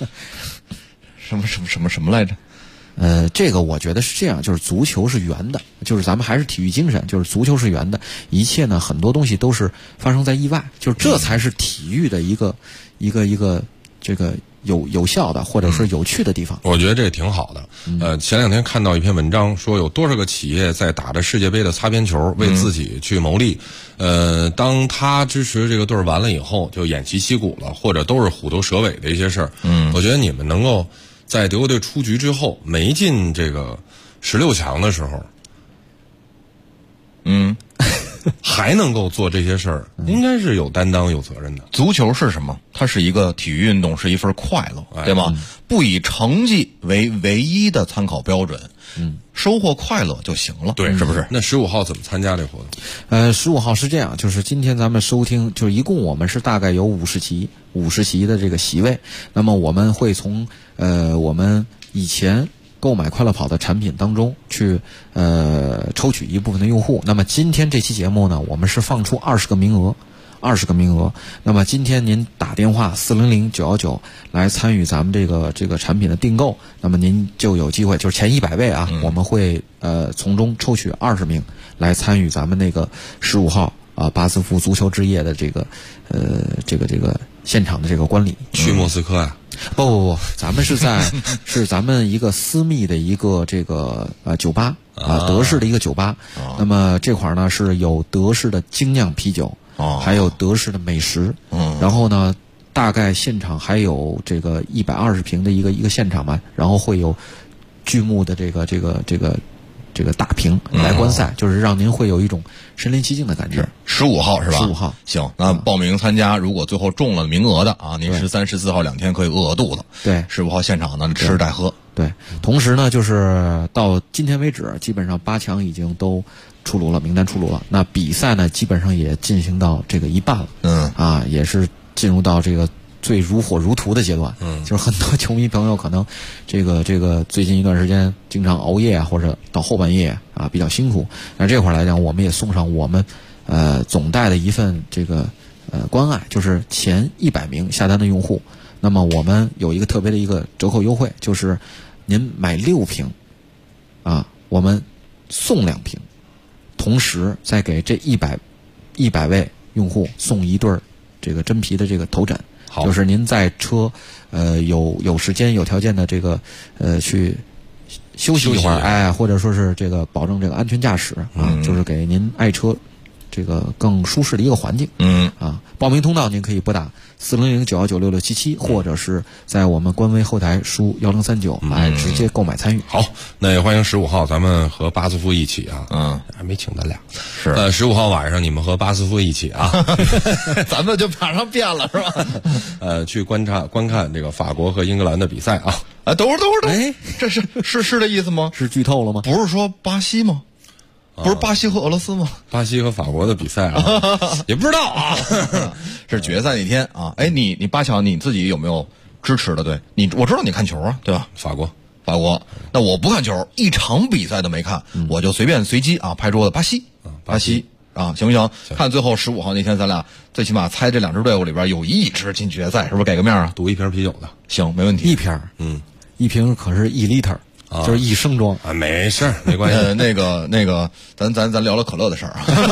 什么来着？ 这个我觉得是这样，就是足球是圆的，就是咱们还是体育精神，就是足球是圆的，一切呢很多东西都是发生在意外，就是这才是体育的一个这个有效的或者是有趣的地方。 我觉得这挺好的。前2天看到一篇文章，说有多少个企业在打着世界杯的擦边球，为自己去谋利。当他支持这个队完了以后，就偃旗息鼓了，或者都是虎头蛇尾的一些事儿。我觉得你们能够在德国队出局之后，没进这个16强的时候，还能够做这些事儿，应该是有担当、有责任的。 足球是什么？它是一个体育运动，是一份快乐，对吗？不以成绩为唯一的参考标准，收获快乐就行了， 对， 是不是？ 那15号怎么参加这活动 ？15号是这样，就是今天咱们收听，就是一共我们是大概有50席的这个席位，那么我们会从我们以前购买快乐跑的产品当中去抽取一部分的用户。那么今天这期节目呢，我们是放出20个名额。那么今天您打电话400-919来参与咱们这个产品的订购，那么您就有机会，就是前100位我们会从中抽取20名来参与咱们那个15号巴斯夫足球之夜的这个现场的这个观礼。 去莫斯科不，咱们是咱们一个私密的一个这个酒吧德式的一个酒吧。那么这块呢是有德式的精酿啤酒，还有德式的美食。然后呢，大概现场还有这个120平的一个现场吧，然后会有剧目的这个大屏来观赛，就是让您会有一种身临其境的感觉。 15号是吧 ？15号。 行，那报名参加，如果最后中了名额的您13、14号2天可以饿肚子。对，15号现场呢吃带喝。 对，同时呢，就是到今天为止，基本上8强已经都出炉了，名单出炉了。那比赛呢，基本上也进行到这个一半了。也是进入到这个最如火如荼的阶段。就是很多球迷朋友可能这个最近一段时间经常熬夜或者到后半夜比较辛苦。那这块来讲，我们也送上我们总带的一份这个关爱，就是前100名下单的用户，那么我们有一个特别的一个折扣优惠，就是您买6瓶我们送2瓶，同时再给这100位用户送1对这个真皮的这个头枕。 好， 就是您在车有时间有条件的这个去休息一会儿，或者说是这个保证这个安全驾驶就是给您爱车这个更舒适的一个环境。报名通道您可以拨打400-919-6677，或者是在我们官微后台输1039来直接购买参与。 好，那也欢迎15号咱们和巴斯夫一起还没请咱俩。 是 15号晚上你们和巴斯夫一起咱们就马上变了是吧？去观看这个法国和英格兰的比赛等会儿，这是这意思吗？ 是剧透了吗？ 不是说巴西吗？不是巴西和俄罗斯吗？ 巴西和法国的比赛也不知道是决赛那天你巴乔你自己有没有支持的队？我知道你看球对吧？ 法国， 那我不看球，一场比赛都没看，我就随机拍桌子巴西行不行？看最后15号那天，咱俩最起码猜这2支队伍里边有1支进决赛，是不是给个面啊？ 赌1瓶啤酒的， 行，没问题。 1瓶，1瓶可是1 liter。就是1升装没事没关系。 那个，咱聊聊可乐的事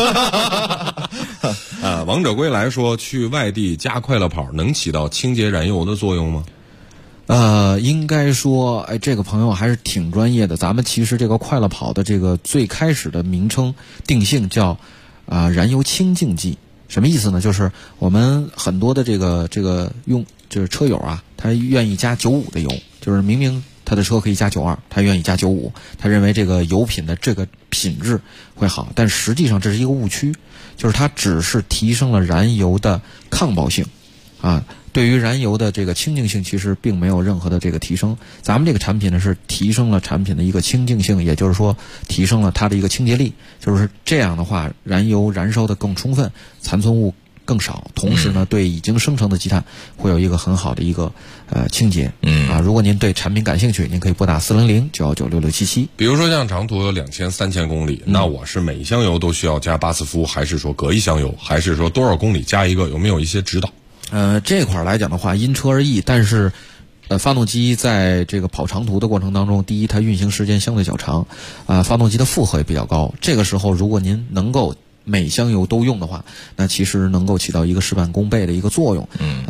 儿王者归来说，去外地加快乐跑能起到清洁燃油的作用吗？ 应该说，这个朋友还是挺专业的。咱们其实这个快乐跑的这个最开始的名称定性叫燃油清净剂，什么意思呢？就是我们很多的这个就是车友他愿意加95的油，就是明明他的车可以加92，他愿意加95，他认为这个油品的这个品质会好，但实际上这是一个误区，就是它只是提升了燃油的抗爆性对于燃油的这个清净性其实并没有任何的这个提升。咱们这个产品呢是提升了产品的一个清净性，也就是说提升了它的一个清洁力，就是这样的话燃油燃烧的更充分，残存物更少，同时呢对已经生成的积碳会有一个很好的一个清洁。如果您对产品感兴趣，您可以拨打400-919-6677。 比如说像长途有2000、3000公里，那我是每一箱油都需要加巴斯夫，还是说隔一箱油，还是说多少公里加一个？有没有一些指导？ 这块来讲的话因车而异，但是发动机在这个跑长途的过程当中，第一它运行时间相对较长，发动机的负荷也比较高，这个时候如果您能够每箱油都用的话，那其实能够起到一个事半功倍的一个作用。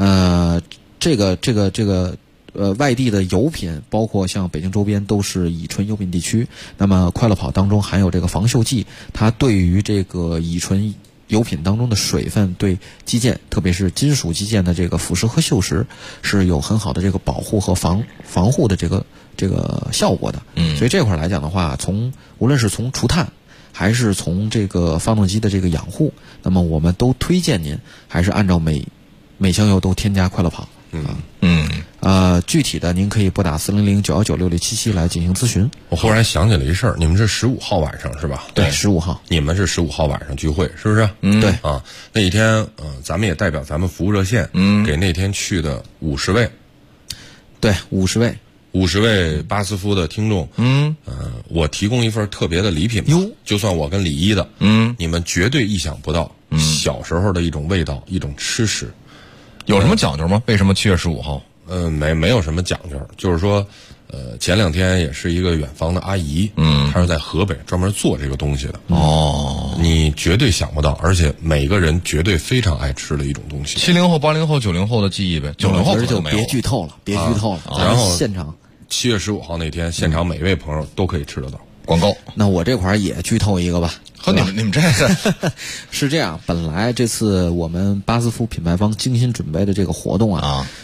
外地的油品，包括像北京周边都是乙醇油品地区，那么快乐跑当中含有这个防锈剂，它对于这个乙醇油品当中的水分对基建，特别是金属基建的这个腐蚀和锈蚀是有很好的这个保护和防护的这个效果的。所以这块来讲的话，无论是从除碳还是从这个发动机的这个养护，那么我们都推荐您还是按照每箱油都添加快乐跑。具体的您可以拨打400-919-6677来进行咨询。 我忽然想起了一事儿，你们是15号晚上是吧？ 对，15号。 你们是15号晚上聚会是不是？ 对那一天咱们也代表咱们服务热线给那天去的50位。 对，50位巴斯夫的听众，我提供一份特别的礼品吧，就算我跟李一的，你们绝对意想不到，小时候的一种味道，一种吃食。 有什么讲究吗？为什么7月15号？ 没有什么讲究，就是说，前2天也是一个远方的阿姨，她是在河北专门做这个东西的。你绝对想不到，而且每个人绝对非常爱吃的一种东西。 70后、80后、90后的记忆呗，90后就别剧透了， 然后现场 7月15号那天，现场每位朋友都可以吃得到。 广告， 那我这块儿也剧透一个吧。 和你们这个是这样，本来这次我们巴斯夫品牌方精心准备的这个活动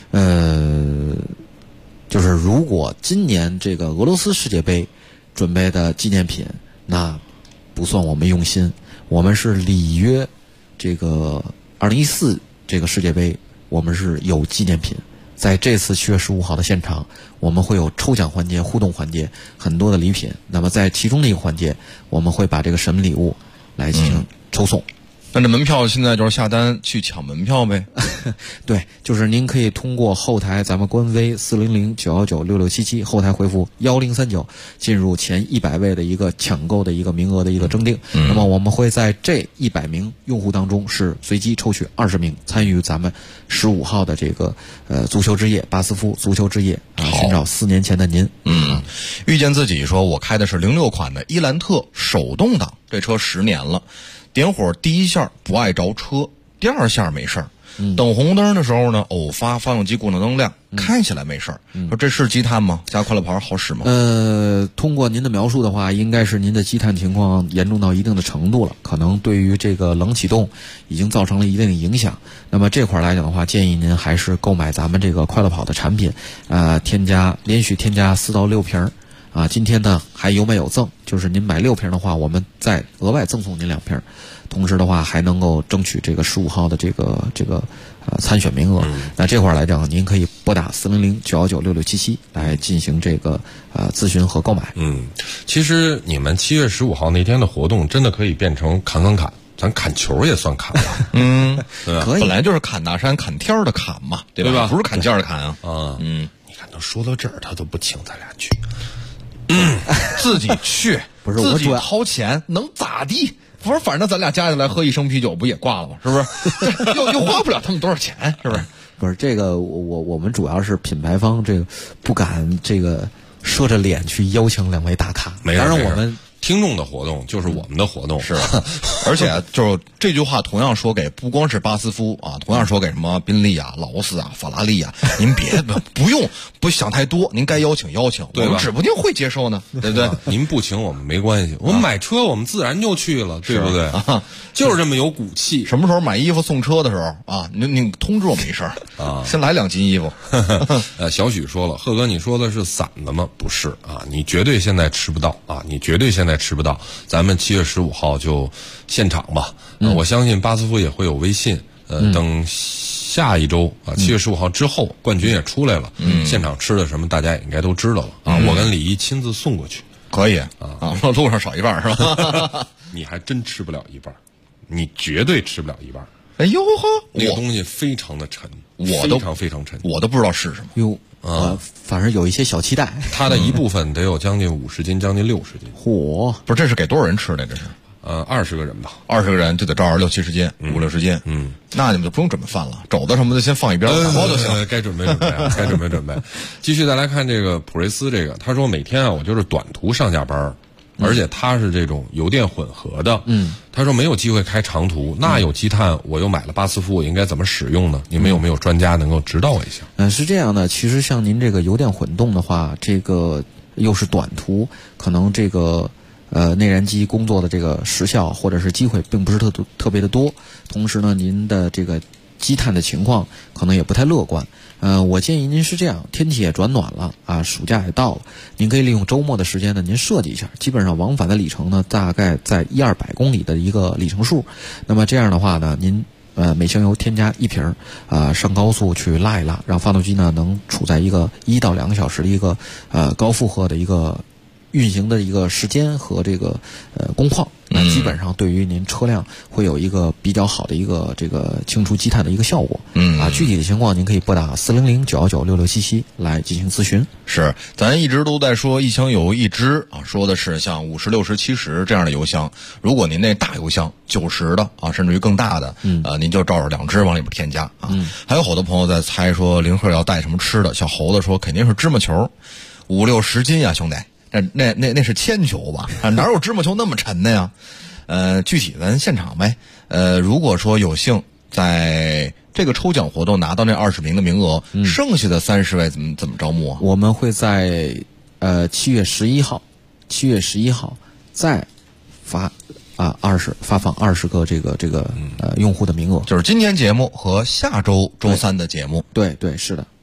就是如果今年这个俄罗斯世界杯准备的纪念品，那不算我们用心，我们是里约这个2014这个世界杯，我们是有纪念品。在这次7月15号的现场，我们会有抽奖环节、互动环节，很多的礼品。那么在其中的一个环节，我们会把这个什么礼物来进行抽送。 那这门票现在就是下单去抢门票呗？ 对，就是您可以通过后台咱们官微400-919-6677后台回复1039，进入前100位的一个抢购的一个名额的一个征订。那么我们会在这100名用户当中是随机抽取20名参与咱们15号的这个足球之夜巴斯夫足球之夜寻找4年前的您。 遇见自己说，我开的是06款的伊兰特手动挡，这车10年了。点火第一下不爱着车，第二下没事儿。等红灯的时候呢，偶发发动机故障灯亮，开起来没事儿。说这是积碳吗？加快乐牌好使吗？ 通过您的描述的话，应该是您的积碳情况严重到一定的程度了，可能对于这个冷启动已经造成了一定的影响。那么这块来讲的话，建议您还是购买咱们这个快乐跑的产品，连续添加4到6瓶。今天呢还有买有赠，就是您买6瓶的话，我们再额外赠送您2瓶，同时的话还能够争取这个15号的这个参选名额。那这块来讲，您可以拨打400-919-6677来进行这个咨询和购买。 其实你们7月15号那天的活动真的可以变成砍，咱砍球也算砍吧。对吧？ 可以，本来就是砍大山砍天的砍嘛，对吧？不是砍价的砍啊。 你看都说到这儿，他都不请咱俩去。 自己去， 不是自己掏钱，能咋地？不是，反正咱俩加起来喝1升啤酒不也挂了吗？是不是？又花不了他们多少钱，是不是？ 不是这个，我们主要是品牌方这个不敢这个赊着脸去邀请2位大咖。 当然我们听众的活动就是我们的活动， 是，而且就是这句话同样说给不光是巴斯夫啊，同样说给什么宾利啊、劳斯啊、法拉利啊，您不用想太多，您该邀请， 对吧？ 我们指不定会接受呢，对不对？ 您不请我们没关系，我们买车我们自然就去了，对不对？就是这么有骨气。 什么时候买衣服送车的时候啊，你通知我们一声啊，先来2斤衣服。 小许说了，贺哥你说的是散的吗？不是啊，你绝对现在吃不到啊，咱们7月15号就现场吧。我相信巴斯夫也会有微信。等下一周啊，7月15号之后，冠军也出来了。现场吃的什么，大家也应该都知道了啊。我跟李一亲自送过去， 可以啊。路上少一半是吧？ 你还真吃不了一半，你绝对吃不了一半。 哎呦呵， 那个东西非常的沉，非常沉， 我都不知道是什么。 哟。反正有一些小期待。 它的一部分得有将近50斤，将近60斤。 嚯！ 不是，这是给多少人吃的？这是 20个人吧 ，20个人就得照着60-70斤，50-60斤。那你们就不用准备饭了，肘子什么的先放一边，打包就行。 该准备准备。继续再来看这个普锐斯，这个他说每天我就是短途上下班。而且它是这种油电混合的，他说没有机会开长途，那有积碳，我又买了巴斯夫，我应该怎么使用呢？你们有没有专家能够指导我一下？ 是这样的，其实像您这个油电混动的话，这个又是短途，可能这个内燃机工作的这个时效或者是机会并不是特别的多，同时呢，您的这个积碳的情况可能也不太乐观。我建议您是这样，天气也转暖了啊，暑假也到了，您可以利用周末的时间呢，您设计一下，基本上往返的里程呢，大概在100-200公里的一个里程数。那么这样的话呢，您每箱油添加1瓶，上高速去拉一拉，让发动机呢能处在一个1到2个小时的一个高负荷的一个运行的一个时间和这个工况。那基本上对于您车辆会有一个比较好的一个这个清除积碳的一个效果。具体的情况您可以拨打400-919-6677来进行咨询。 是，咱一直都在说1箱油1支啊，说的是像50、60、70这样的油箱。如果您那大油箱90的啊，甚至于更大的，您就照着2支往里边添加啊。还有好多朋友在猜说林鹤要带什么吃的，小猴子说肯定是芝麻球，50-60斤呀，兄弟。那是铅球吧？哪有芝麻球那么沉的呀？具体咱现场呗。如果说有幸在这个抽奖活动拿到那20名的名额，剩下的30位怎么招募啊？ 我们会在7月11号再发放20个这个用户的名额， 就是今天节目和下周周3的节目。 对，是的。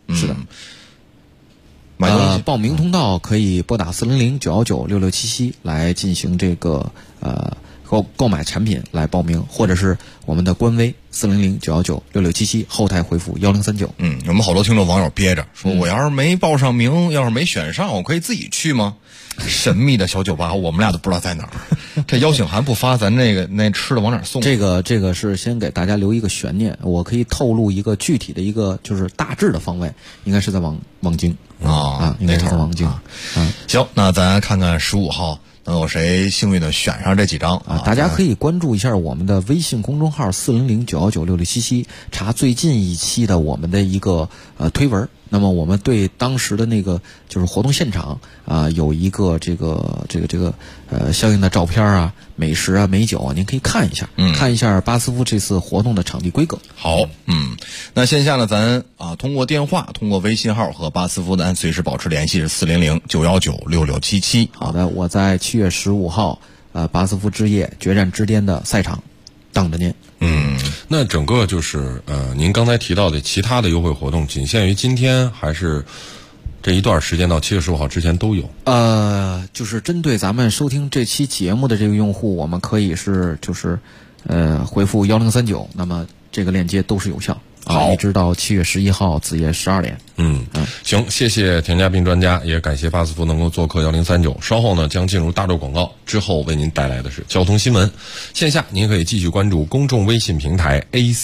报名通道可以拨打400-919-6677来进行这个购买产品来报名，或者是我们的官微400-919-6677后台回复1039。 我们好多听众网友憋着说，我要是没报上名，要是没选上，我可以自己去吗？ 神秘的小酒吧，我们俩都不知道在哪儿。这邀请函不发，咱那吃的往哪儿送？ 这个是先给大家留一个悬念，我可以透露一个具体的一个就是大致的方位，应该是在望京应该是在望京。 行，那咱看看15号能有谁幸运的选上这几张啊？ 大家可以关注一下我们的微信公众号400-919-6677，查最近一期的我们的一个推文。那么我们对当时的那个就是活动现场有一个这个相应的照片啊、美食啊、美酒啊，您可以看一下，看一下巴斯夫这次活动的场地规格。 好，那线下呢，咱通过电话、通过微信号和巴斯夫的随时保持联系，是400-919-6677。 好的，我在7月15号巴斯夫之夜决战之巅的赛场等着您。 那整个就是您刚才提到的其他的优惠活动，仅限于今天，还是这一段时间到7月15号之前都有？ 就是针对咱们收听这期节目的这个用户，我们可以是回复1039，那么这个链接都是有效。 好， 一直到7月11号子夜12点。 行，谢谢田家斌专家，也感谢巴斯夫能够做客1039。稍后呢将进入大洲广告，之后为您带来的是交通新闻。线下您可以继续关注公众微信平台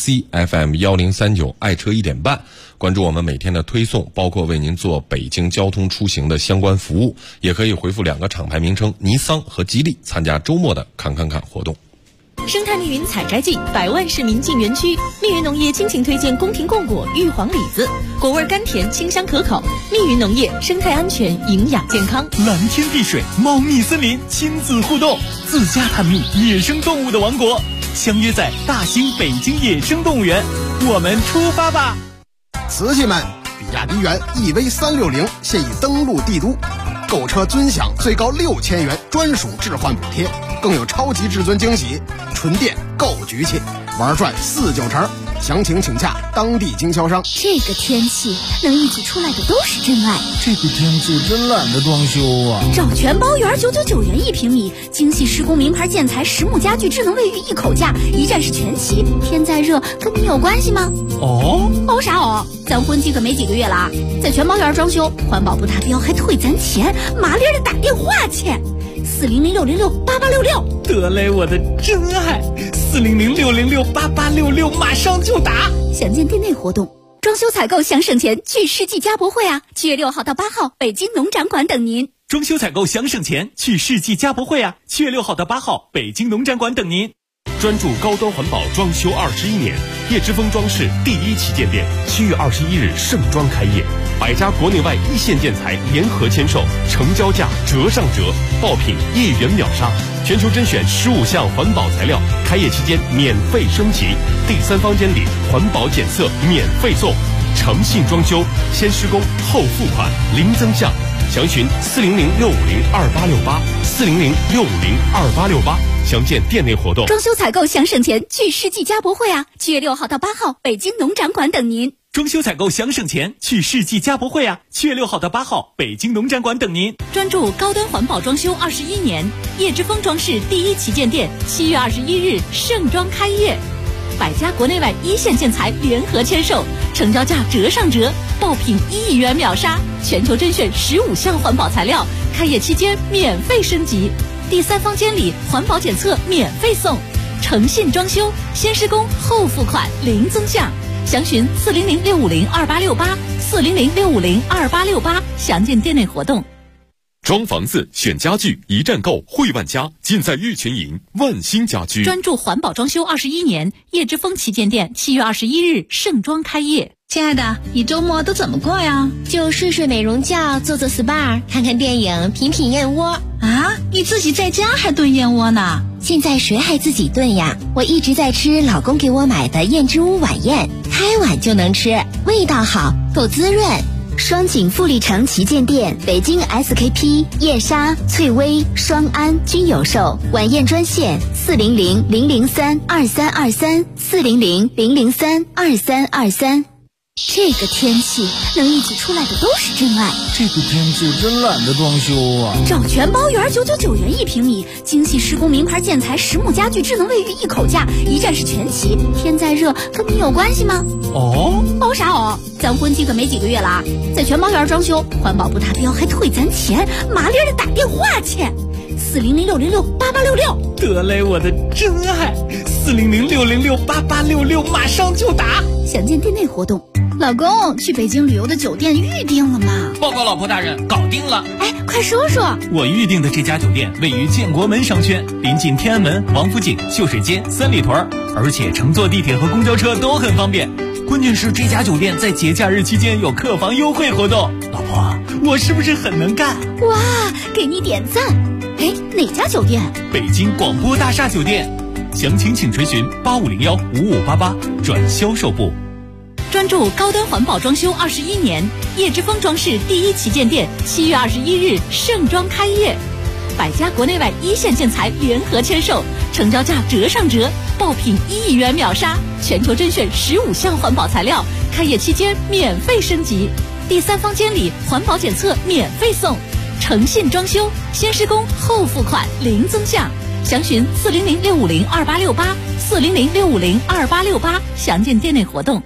ACFM1039 爱车1点半，关注我们每天的推送，包括为您做北京交通出行的相关服务。也可以回复2个厂牌名称尼桑和吉利，参加周末的看活动。 生态密云采摘季，100万市民进园区。密云农业倾情推荐宫廷贡果、玉皇李子，果味甘甜，清香可口。密云农业，生态安全，营养健康。 蓝天碧水，猫蜜森林，亲子互动，自家探秘野生动物的王国，相约在大兴北京野生动物园，我们出发吧！ 瓷器们，比亚迪元 EV360现已登陆帝都，购车尊享最高6000元专属置换补贴，更有超级至尊惊喜，纯电够局气，玩转49成。详情请洽当地经销商。 这个天气能一起出来的都是真爱。 这个天气真懒得装修啊！ 找全包园999元1平米，精细施工名牌建材实木家具智能卫浴一口价，一站式全齐。天再热跟你有关系吗？哦啥哦？咱婚期可没几个月了啊！在全包园装修，环保不达标还退咱钱，麻利的打电话去。400-606-8866， 得嘞，我的真爱！400-606-8866，马上就打！ 详见店内活动。装修采购想省钱，去世纪家博会啊！7月6号到8号，北京农展馆等您。 装修采购想省钱，去世纪家博会啊！7月6号到8号，北京农展馆等您。 专注高端环保装修21年，叶之峰装饰第1旗舰店7月21日盛装开业，100家国内外一线建材联合签售，成交价折上折，爆品1元秒杀，全球甄选15项环保材料，开业期间免费升级，第3房间里环保检测免费送，诚信装修，先施工后付款，零增项。详询400-650-2868，400-650-2868，详见店内活动。 装修采购想省钱，去世纪家博会啊！7月6号到8号，北京农展馆等您。 装修采购想省钱，去世纪家博会啊！7月6号到8号，北京农展馆等您。 专注高端环保装修21年，叶之峰装饰第1旗舰店7月21日盛装开业，100家国内外一线建材联合签售，成交价折上折，爆品1元秒杀，全球甄选15项环保材料，开业期间免费升级，第3房间里环保检测免费送，诚信装修，先施工后付款，零增项。详询400-650-2868，400-650-2868，详见店内活动。 装房子选家具一站购汇万家，尽在玉群营万兴家居。 专注环保装修21年，叶之峰旗舰店7月21日盛装开业。 亲爱的，你周末都怎么过呀？ 就睡睡美容觉，做做 SPA， 看看电影，品品燕窝。 啊，你自己在家还炖燕窝呢？ 现在谁还自己炖呀？我一直在吃老公给我买的燕之屋晚宴，开碗就能吃，味道好，够滋润。 双井富力城旗舰店、北京 SKP、叶莎、翠微、双安均有售。晚宴专线400-003-2323，400-003-2323。 这个天气能一起出来的都是真爱。 这个天气真懒得装修啊！ 找全包园999元1平米，精细施工名牌建材实木家具智能卫浴一口价，一站式全齐。天再热跟你有关系吗？哦啥哦？咱婚期可没几个月了啊！在全包园装修，环保不达标还退咱钱，麻利的打电话去，400-606-8866。 得嘞，我的真爱，400-606-8866，马上就打。 详见店内活动。老公，去北京旅游的酒店预定了吗？ 报告老婆大人，搞定了。 哎，快说说。 我预定的这家酒店位于建国门商圈，临近天安门、王府井、秀水街、三里屯，而且乘坐地铁和公交车都很方便。关键是这家酒店在节假日期间有客房优惠活动。老婆，我是不是很能干？ 哇，给你点赞。哎，哪家酒店？ 北京广播大厦酒店。详情请垂询8501-5588转销售部。 专注高端环保装修21年，叶之峰装饰第1旗舰店7月21日盛装开业，100家国内外一线建材联合签售，成交价折上折，爆品1亿元秒杀，全球甄选15项环保材料，开业期间免费升级，第3方监理环保检测免费送，诚信装修，先施工后付款零增项。详询400-650-2868，400-650-2868，详见店内活动。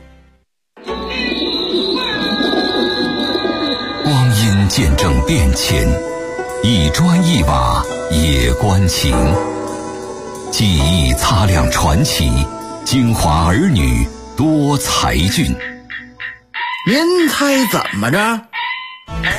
光阴见证变迁，一砖一瓦也关情。记忆擦亮传奇，京华儿女多才俊。 您猜怎么着？